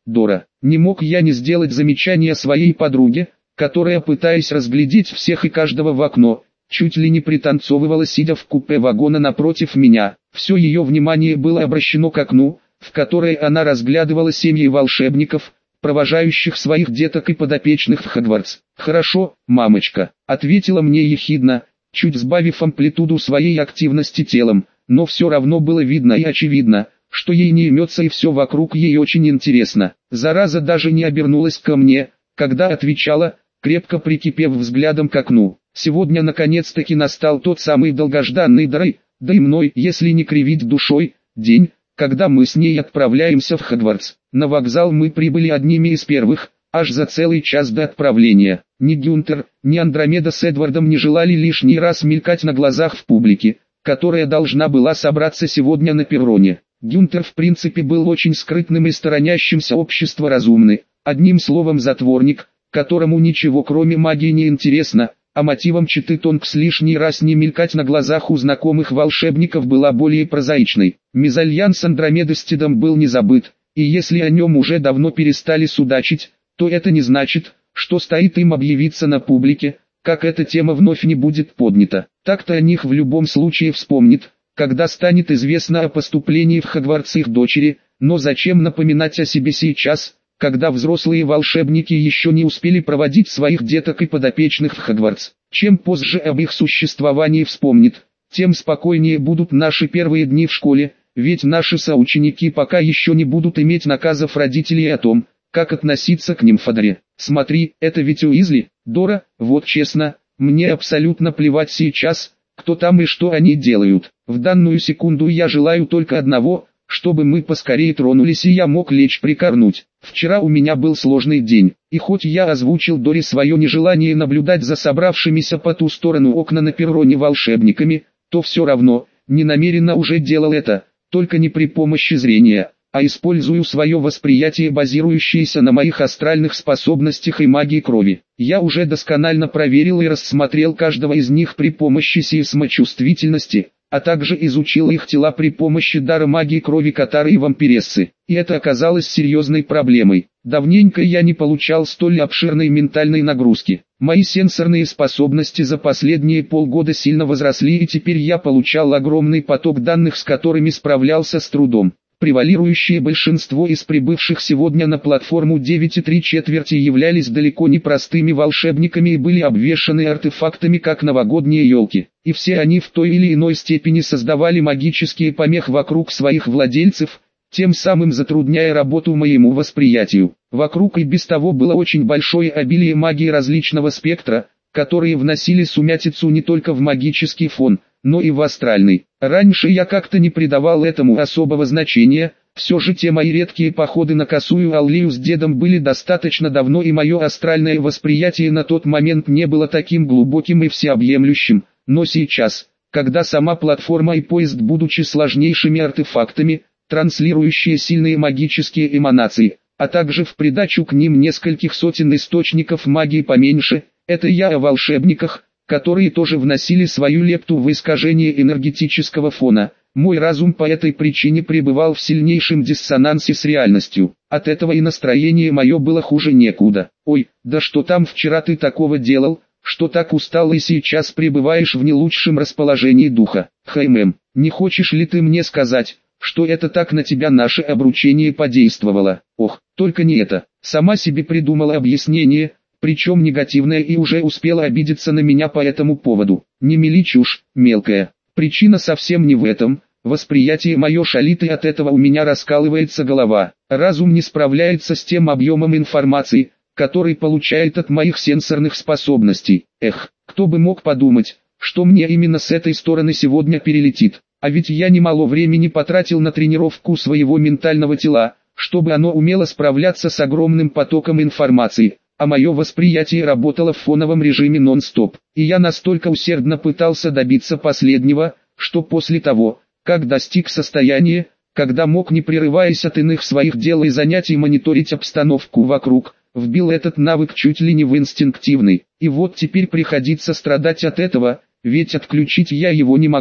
Дора. Не мог я не сделать замечание своей подруге, которая, пытаясь разглядеть всех и каждого в окно, чуть ли не пританцовывала, сидя в купе вагона напротив меня. Все ее внимание было обращено к окну, в которое она разглядывала семьи волшебников, провожающих своих деток и подопечных в Хогвартс. «Хорошо, мамочка», — ответила мне ехидно, чуть сбавив амплитуду своей активности телом, но все равно было видно и очевидно, что ей не имется и все вокруг ей очень интересно. Зараза даже не обернулась ко мне, когда отвечала, крепко прикипев взглядом к окну. Сегодня наконец-таки настал тот самый долгожданный драй, да и мной, если не кривить душой, день, когда мы с ней отправляемся в Хогвартс. На вокзал мы прибыли одними из первых, аж за целый час до отправления. Ни Гюнтер, ни Андромеда с Эдвардом не желали лишний раз мелькать на глазах в публике, которая должна была собраться сегодня на перроне. Гюнтер в принципе был очень скрытным и сторонящимся общества разумный, одним словом затворник, которому ничего кроме магии не интересно, а мотивом читы Тонкс лишний раз не мелькать на глазах у знакомых волшебников была более прозаичной. Мезальянс Андромеды с Тидом был не забыт, и если о нем уже давно перестали судачить, то это не значит, что стоит им объявиться на публике, как эта тема вновь не будет поднята. Так-то о них в любом случае вспомнит, когда станет известно о поступлении в Хогвартс их дочери, но зачем напоминать о себе сейчас, когда взрослые волшебники еще не успели проводить своих деток и подопечных в Хогвартс? Чем позже об их существовании вспомнит, тем спокойнее будут наши первые дни в школе, ведь наши соученики пока еще не будут иметь наказов родителей о том, как относиться к нимфодоре. Смотри, это ведь Уизли, Дора, вот честно, мне абсолютно плевать сейчас, кто там и что они делают. В данную секунду я желаю только одного, чтобы мы поскорее тронулись и я мог лечь прикорнуть. Вчера у меня был сложный день, и хоть я озвучил Доре свое нежелание наблюдать за собравшимися по ту сторону окна на перроне волшебниками, то все равно, не намеренно уже делал это, только не при помощи зрения, а использую свое восприятие, базирующееся на моих астральных способностях и магии крови. Я уже досконально проверил и рассмотрел каждого из них при помощи сейсмочувствительности, а также изучил их тела при помощи дара магии крови Катары и вампирессы. И это оказалось серьезной проблемой. Давненько я не получал столь обширной ментальной нагрузки. Мои сенсорные способности за последние полгода сильно возросли, и теперь я получал огромный поток данных, с которыми справлялся с трудом. Превалирующее большинство из прибывших сегодня на платформу девять и три четверти являлись далеко не простыми волшебниками и были обвешаны артефактами как новогодние елки. И все они в той или иной степени создавали магические помехи вокруг своих владельцев, тем самым затрудняя работу моему восприятию. Вокруг и без того было очень большое обилие магии различного спектра, которые вносили сумятицу не только в магический фон, но и в астральный. Раньше я как-то не придавал этому особого значения, все же те мои редкие походы на Косую Аллею с дедом были достаточно давно, и мое астральное восприятие на тот момент не было таким глубоким и всеобъемлющим, но сейчас, когда сама платформа и поезд, будучи сложнейшими артефактами, транслирующие сильные магические эманации, а также в придачу к ним нескольких сотен источников магии поменьше, это я о волшебниках, которые тоже вносили свою лепту в искажение энергетического фона. Мой разум по этой причине пребывал в сильнейшем диссонансе с реальностью. От этого и настроение мое было хуже некуда. Ой, да что там вчера ты такого делал, что так устал и сейчас пребываешь в не лучшем расположении духа? Хаймэм, не хочешь ли ты мне сказать, что это так на тебя наше обручение подействовало? Ох, только не это. Сама себе придумала объяснение, причем негативная, и уже успела обидеться на меня по этому поводу. Не мели чушь, мелкая. Причина совсем не в этом. Восприятие мое шалит, и от этого у меня раскалывается голова. Разум не справляется с тем объемом информации, который получает от моих сенсорных способностей. Эх, кто бы мог подумать, что мне именно с этой стороны сегодня перелетит. А ведь я немало времени потратил на тренировку своего ментального тела, чтобы оно умело справляться с огромным потоком информации. А мое восприятие работало в фоновом режиме нон-стоп, и я настолько усердно пытался добиться последнего, что после того, как достиг состояния, когда мог, не прерываясь от иных своих дел и занятий, мониторить обстановку вокруг, вбил этот навык чуть ли не в инстинктивный, и вот теперь приходится страдать от этого, ведь отключить я его не могу.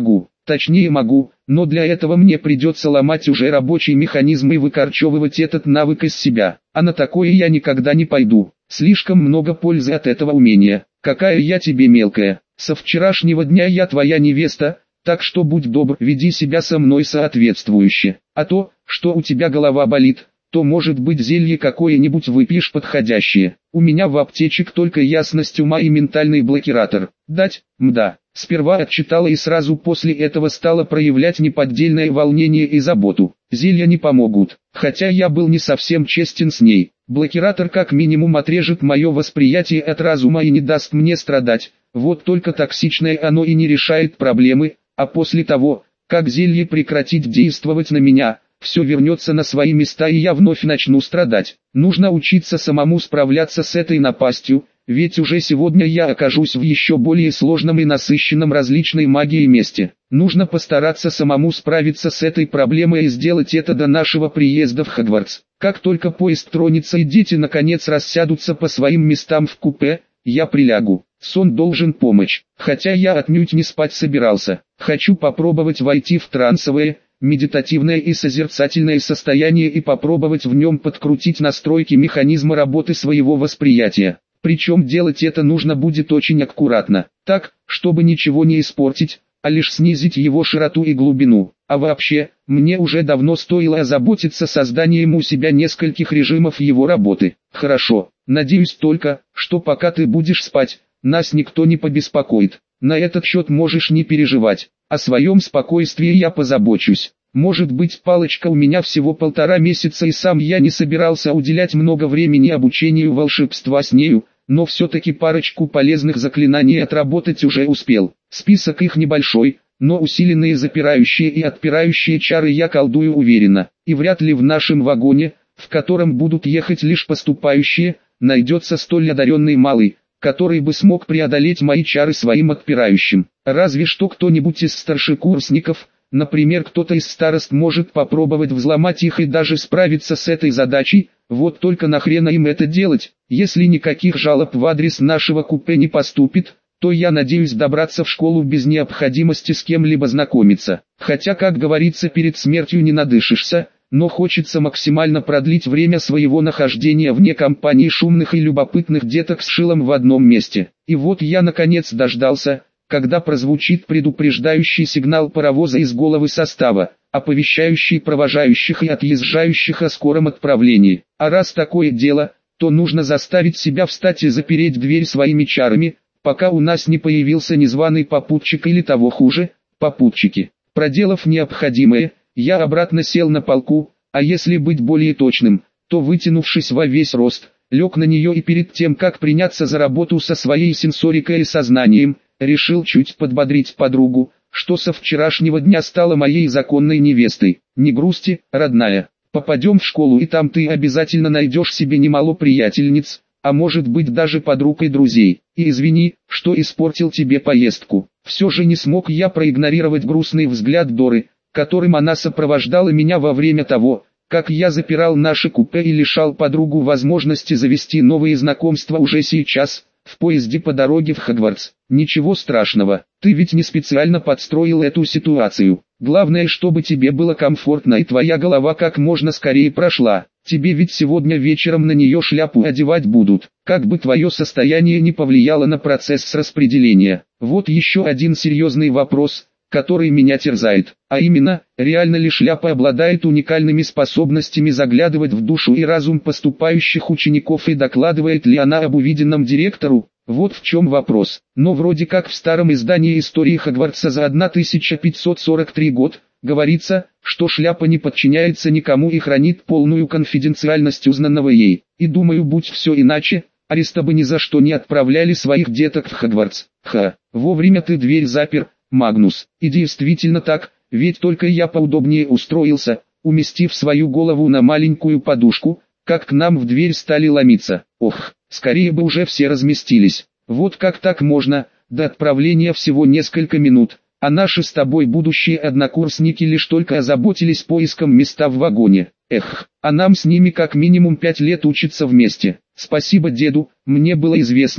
точнее могу, но для этого мне придется ломать уже рабочий механизм и выкорчевывать этот навык из себя. А на такое я никогда не пойду. Слишком много пользы от этого умения. Какая я тебе мелкая. Со вчерашнего дня я твоя невеста, так что будь добр, веди себя со мной соответствующе. А то, что у тебя голова болит, то может быть зелье какое-нибудь выпьешь подходящее. У меня в аптечек только ясность ума и ментальный блокиратор. Дать, мда. Сперва отчитала и сразу после этого стала проявлять неподдельное волнение и заботу. Зелья не помогут, хотя я был не совсем честен с ней. Блокиратор как минимум отрежет мое восприятие от разума и не даст мне страдать. Вот только токсичное оно и не решает проблемы, а после того, как зелье прекратит действовать на меня, все вернется на свои места и я вновь начну страдать. Нужно учиться самому справляться с этой напастью, ведь уже сегодня я окажусь в еще более сложном и насыщенном различной магией месте. Нужно постараться самому справиться с этой проблемой и сделать это до нашего приезда в Хогвартс. Как только поезд тронется и дети наконец рассядутся по своим местам в купе, я прилягу. Сон должен помочь, хотя я отнюдь не спать собирался. Хочу попробовать войти в трансовое, медитативное и созерцательное состояние и попробовать в нем подкрутить настройки механизма работы своего восприятия. Причем делать это нужно будет очень аккуратно, так, чтобы ничего не испортить, а лишь снизить его широту и глубину. А вообще, мне уже давно стоило озаботиться созданием у себя нескольких режимов его работы. Хорошо, надеюсь только, что пока ты будешь спать, нас никто не побеспокоит. На этот счет можешь не переживать. О своем спокойствии я позабочусь. Может быть, палочка у меня всего полтора месяца и сам я не собирался уделять много времени обучению волшебства с нею, но все-таки парочку полезных заклинаний отработать уже успел. Список их небольшой, но усиленные запирающие и отпирающие чары я колдую уверенно. И вряд ли в нашем вагоне, в котором будут ехать лишь поступающие, найдется столь одаренный малый, который бы смог преодолеть мои чары своим отпирающим. Разве что кто-нибудь из старшекурсников, например, кто-то из старост может попробовать взломать их и даже справиться с этой задачей, вот только нахрена им это делать, если никаких жалоб в адрес нашего купе не поступит, то я надеюсь добраться в школу без необходимости с кем-либо знакомиться. Хотя, как говорится, перед смертью не надышишься, но хочется максимально продлить время своего нахождения вне компании шумных и любопытных деток с шилом в одном месте. И вот я наконец дождался, когда прозвучит предупреждающий сигнал паровоза из головы состава, оповещающий провожающих и отъезжающих о скором отправлении. А раз такое дело, то нужно заставить себя встать и запереть дверь своими чарами, пока у нас не появился незваный попутчик или того хуже, попутчики. Проделав необходимое, я обратно сел на полку, а если быть более точным, то вытянувшись во весь рост, лег на нее и перед тем как приняться за работу со своей сенсорикой и сознанием, решил чуть подбодрить подругу, что со вчерашнего дня стала моей законной невестой. Не грусти, родная, попадем в школу и там ты обязательно найдешь себе немало приятельниц, а может быть даже подруг и друзей. И извини, что испортил тебе поездку. Все же не смог я проигнорировать грустный взгляд Доры, которым она сопровождала меня во время того, как я запирал наше купе и лишал подругу возможности завести новые знакомства уже сейчас, в поезде по дороге в Хогвартс. Ничего страшного, ты ведь не специально подстроил эту ситуацию. Главное, чтобы тебе было комфортно и твоя голова как можно скорее прошла. Тебе ведь сегодня вечером на нее шляпу одевать будут, как бы твое состояние не повлияло на процесс распределения. Вот еще один серьезный вопрос, который меня терзает, а именно, реально ли шляпа обладает уникальными способностями заглядывать в душу и разум поступающих учеников и докладывает ли она об увиденном директору? Вот в чем вопрос. Но вроде как в старом издании истории Хогвартса за тысяча пятьсот сорок третий год, говорится, что шляпа не подчиняется никому и хранит полную конфиденциальность узнанного ей. И думаю, будь все иначе, Ареста бы ни за что не отправляли своих деток в Хогвартс. Ха, вовремя ты дверь запер, Магнус. И действительно так, ведь только я поудобнее устроился, уместив свою голову на маленькую подушку, как к нам в дверь стали ломиться. Ох, скорее бы уже все разместились. Вот как так можно, до отправления всего несколько минут, а наши с тобой будущие однокурсники лишь только озаботились поиском места в вагоне. Эх, а нам с ними как минимум пять лет учиться вместе. Спасибо деду, мне было известно,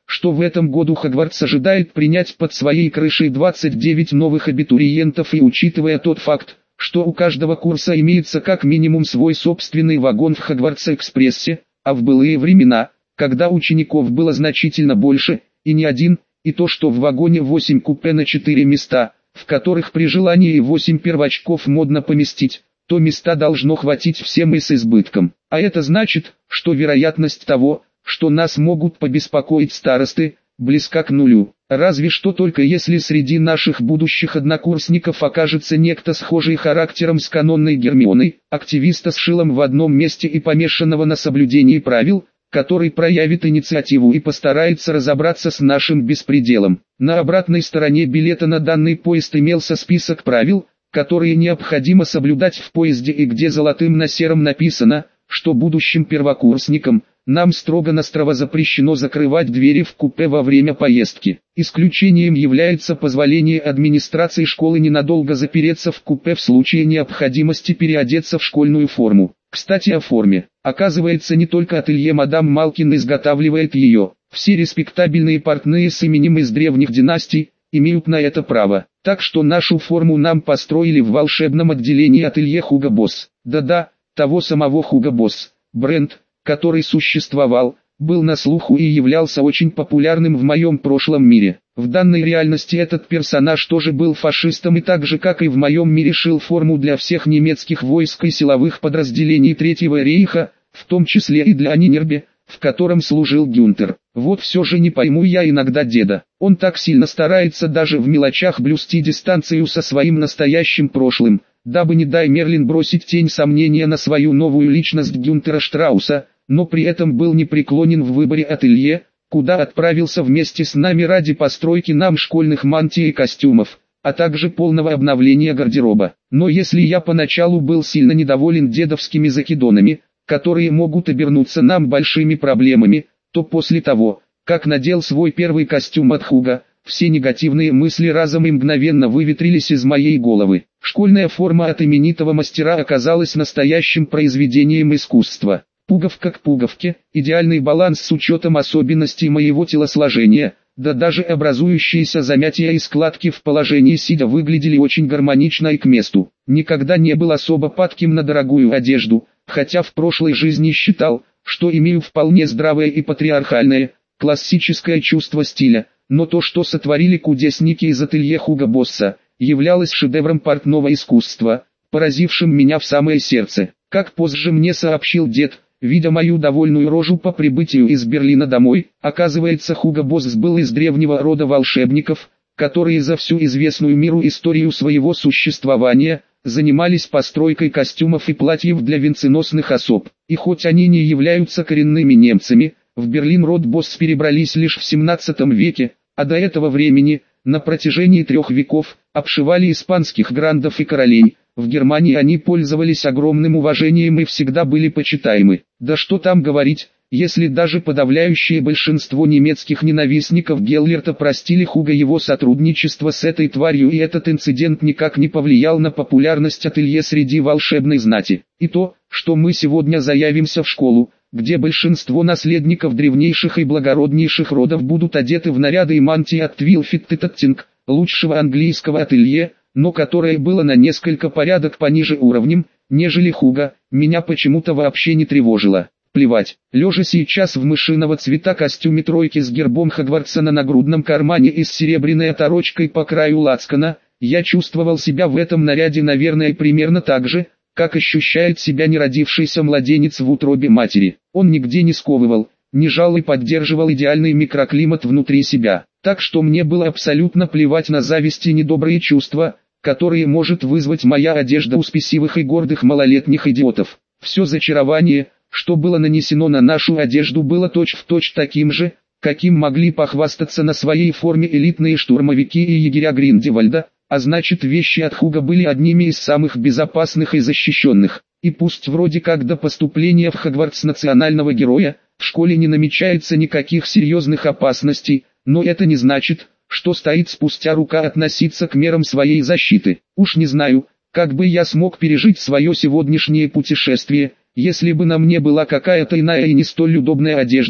что в этом году Хогвартс ожидает принять под своей крышей двадцать девять новых абитуриентов, и учитывая тот факт, что у каждого курса имеется как минимум свой собственный вагон в Хогвартс-экспрессе, а в былые времена, когда учеников было значительно больше, и не один, и то, что в вагоне восемь купе на четыре места, в которых при желании и восемь первочков модно поместить, то места должно хватить всем и с избытком. А это значит, что вероятность того, что нас могут побеспокоить старосты, близка к нулю. Разве что только если среди наших будущих однокурсников окажется некто схожий характером с канонной Гермионой, активиста с шилом в одном месте и помешанного на соблюдении правил, который проявит инициативу и постарается разобраться с нашим беспределом. На обратной стороне билета на данный поезд имелся список правил, которые необходимо соблюдать в поезде, и где золотым на сером написано, что будущим первокурсникам нам строго-настрого запрещено закрывать двери в купе во время поездки. Исключением является позволение администрации школы ненадолго запереться в купе в случае необходимости переодеться в школьную форму. Кстати, о форме. Оказывается, не только ателье мадам Малкин изготавливает ее. Все респектабельные портные с именем из древних династий имеют на это право. Так что нашу форму нам построили в волшебном отделении ателье Hugo Boss. Да-да, того самого Hugo Boss. Бренд, который существовал, был на слуху и являлся очень популярным в моем прошлом мире. В данной реальности этот персонаж тоже был фашистом и так же, как и в моем мире, шил форму для всех немецких войск и силовых подразделений Третьего рейха, в том числе и для Нинербе, в котором служил Гюнтер. Вот все же не пойму я иногда деда. Он так сильно старается даже в мелочах блюсти дистанцию со своим настоящим прошлым, дабы не дай Мерлин бросить тень сомнения на свою новую личность Гюнтера Штрауса, но при этом был непреклонен в выборе ателье, куда отправился вместе с нами ради постройки нам школьных мантий и костюмов, а также полного обновления гардероба. Но если я поначалу был сильно недоволен дедовскими закидонами, которые могут обернуться нам большими проблемами, то после того, как надел свой первый костюм от Хуга, все негативные мысли разом и мгновенно выветрились из моей головы. Школьная форма от именитого мастера оказалась настоящим произведением искусства. Пуговка к пуговке, идеальный баланс с учетом особенностей моего телосложения, да даже образующиеся замятия и складки в положении сидя выглядели очень гармонично и к месту. Никогда не был особо падким на дорогую одежду, хотя в прошлой жизни считал, что имею вполне здравое и патриархальное, классическое чувство стиля, но то, что сотворили кудесники из ателье Hugo Boss, являлось шедевром портного искусства, поразившим меня в самое сердце. Как позже мне сообщил дед, видя мою довольную рожу по прибытию из Берлина домой, оказывается, Hugo Boss был из древнего рода волшебников, которые за всю известную миру историю своего существования занимались постройкой костюмов и платьев для венценосных особ. И хоть они не являются коренными немцами, в Берлин род Босс перебрались лишь в семнадцатом веке, а до этого времени, на протяжении трех веков, обшивали испанских грандов и королей. В Германии они пользовались огромным уважением и всегда были почитаемы. Да что там говорить, если даже подавляющее большинство немецких ненавистников Геллерта простили Хуга его сотрудничество с этой тварью, и этот инцидент никак не повлиял на популярность ателье среди волшебной знати. И то, что мы сегодня заявимся в школу, где большинство наследников древнейших и благороднейших родов будут одеты в наряды и мантии от Твилфит Теттинг, лучшего английского ателье, но которое было на несколько порядок пониже уровнем, нежели Хуга, меня почему-то вообще не тревожило. Плевать, лежа сейчас в мышиного цвета костюме тройки с гербом Хогвартса на нагрудном кармане и с серебряной оторочкой по краю лацкана, я чувствовал себя в этом наряде, наверное, примерно так же, как ощущает себя неродившийся младенец в утробе матери. Он нигде не сковывал, не жал и поддерживал идеальный микроклимат внутри себя. Так что мне было абсолютно плевать на зависть и недобрые чувства, которые может вызвать моя одежда у спесивых и гордых малолетних идиотов. Все зачарование, что было нанесено на нашу одежду, было точь-в-точь таким же, каким могли похвастаться на своей форме элитные штурмовики и егеря Гриндевальда, а значит, вещи от Хуга были одними из самых безопасных и защищенных. И пусть вроде как до поступления в Хогвартс национального героя, в школе не намечается никаких серьезных опасностей, но это не значит, что стоит спустя рука относиться к мерам своей защиты. Уж не знаю, как бы я смог пережить свое сегодняшнее путешествие, если бы на мне была какая-то иная и не столь удобная одежда,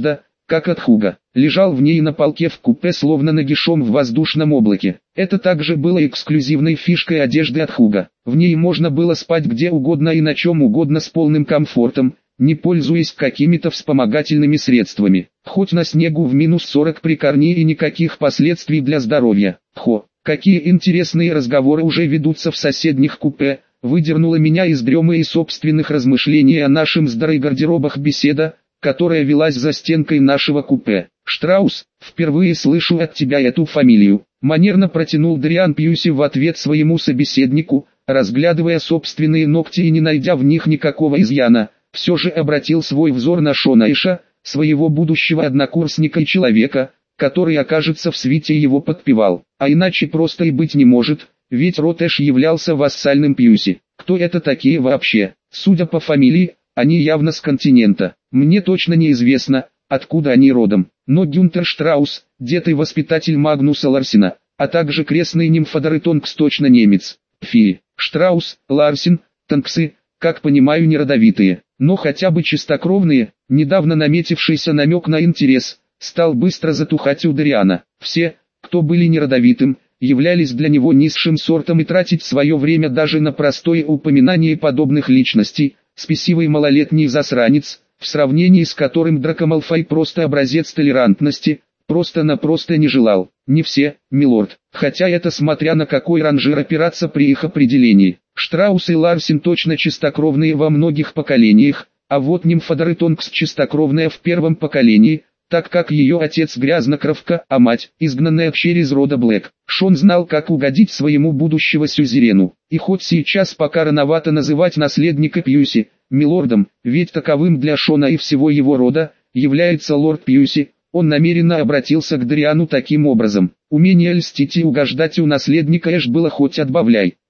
как от Хуга. Лежал в ней на полке в купе словно нагишом в воздушном облаке. Это также было эксклюзивной фишкой одежды от Хуга. В ней можно было спать где угодно и на чем угодно с полным комфортом, не пользуясь какими-то вспомогательными средствами. Хоть на снегу в минус сорок при корне и никаких последствий для здоровья. Хо, какие интересные разговоры уже ведутся в соседних купе. Выдернула меня из дремы и собственных размышлений о нашем с Дарой гардеробах беседа, которая велась за стенкой нашего купе. «Штраус, впервые слышу от тебя эту фамилию», — манерно протянул Дариан Пьюси в ответ своему собеседнику, разглядывая собственные ногти и не найдя в них никакого изъяна, все же обратил свой взор на Шона Эша, своего будущего однокурсника и человека, который окажется в свите его подпевал. А иначе просто и быть не может, ведь род Эш являлся вассальным Пьюси. Кто это такие вообще? Судя по фамилии, они явно с континента. Мне точно неизвестно, откуда они родом. Но Гюнтер Штраус, дед и воспитатель Магнуса Ларсена, а также крестный нимфодор и Тонкс точно немец. Фи, Штраус, Ларсен, Тонксы, как понимаю, не родовитые, но хотя бы чистокровные. Недавно наметившийся намек на интерес стал быстро затухать у Дариана. Все, кто были неродовитым, являлись для него низшим сортом, и тратить свое время даже на простое упоминание подобных личностей, спесивый малолетний засранец, в сравнении с которым Драко Малфой просто образец толерантности, просто-напросто не желал. Не все, милорд, хотя это смотря на какой ранжир опираться при их определении. Штраус и Ларсен точно чистокровные во многих поколениях, а вот нимфодор и Тонкс чистокровная в первом поколении, так как ее отец грязнокровка, а мать, изгнанная через рода Блэк. Шон знал, как угодить своему будущего сюзерену, и хоть сейчас пока рановато называть наследника Пьюси милордом, ведь таковым для Шона и всего его рода является лорд Пьюси, он намеренно обратился к Дариану таким образом. Умение льстить и угождать у наследника Эш было хоть отбавляй.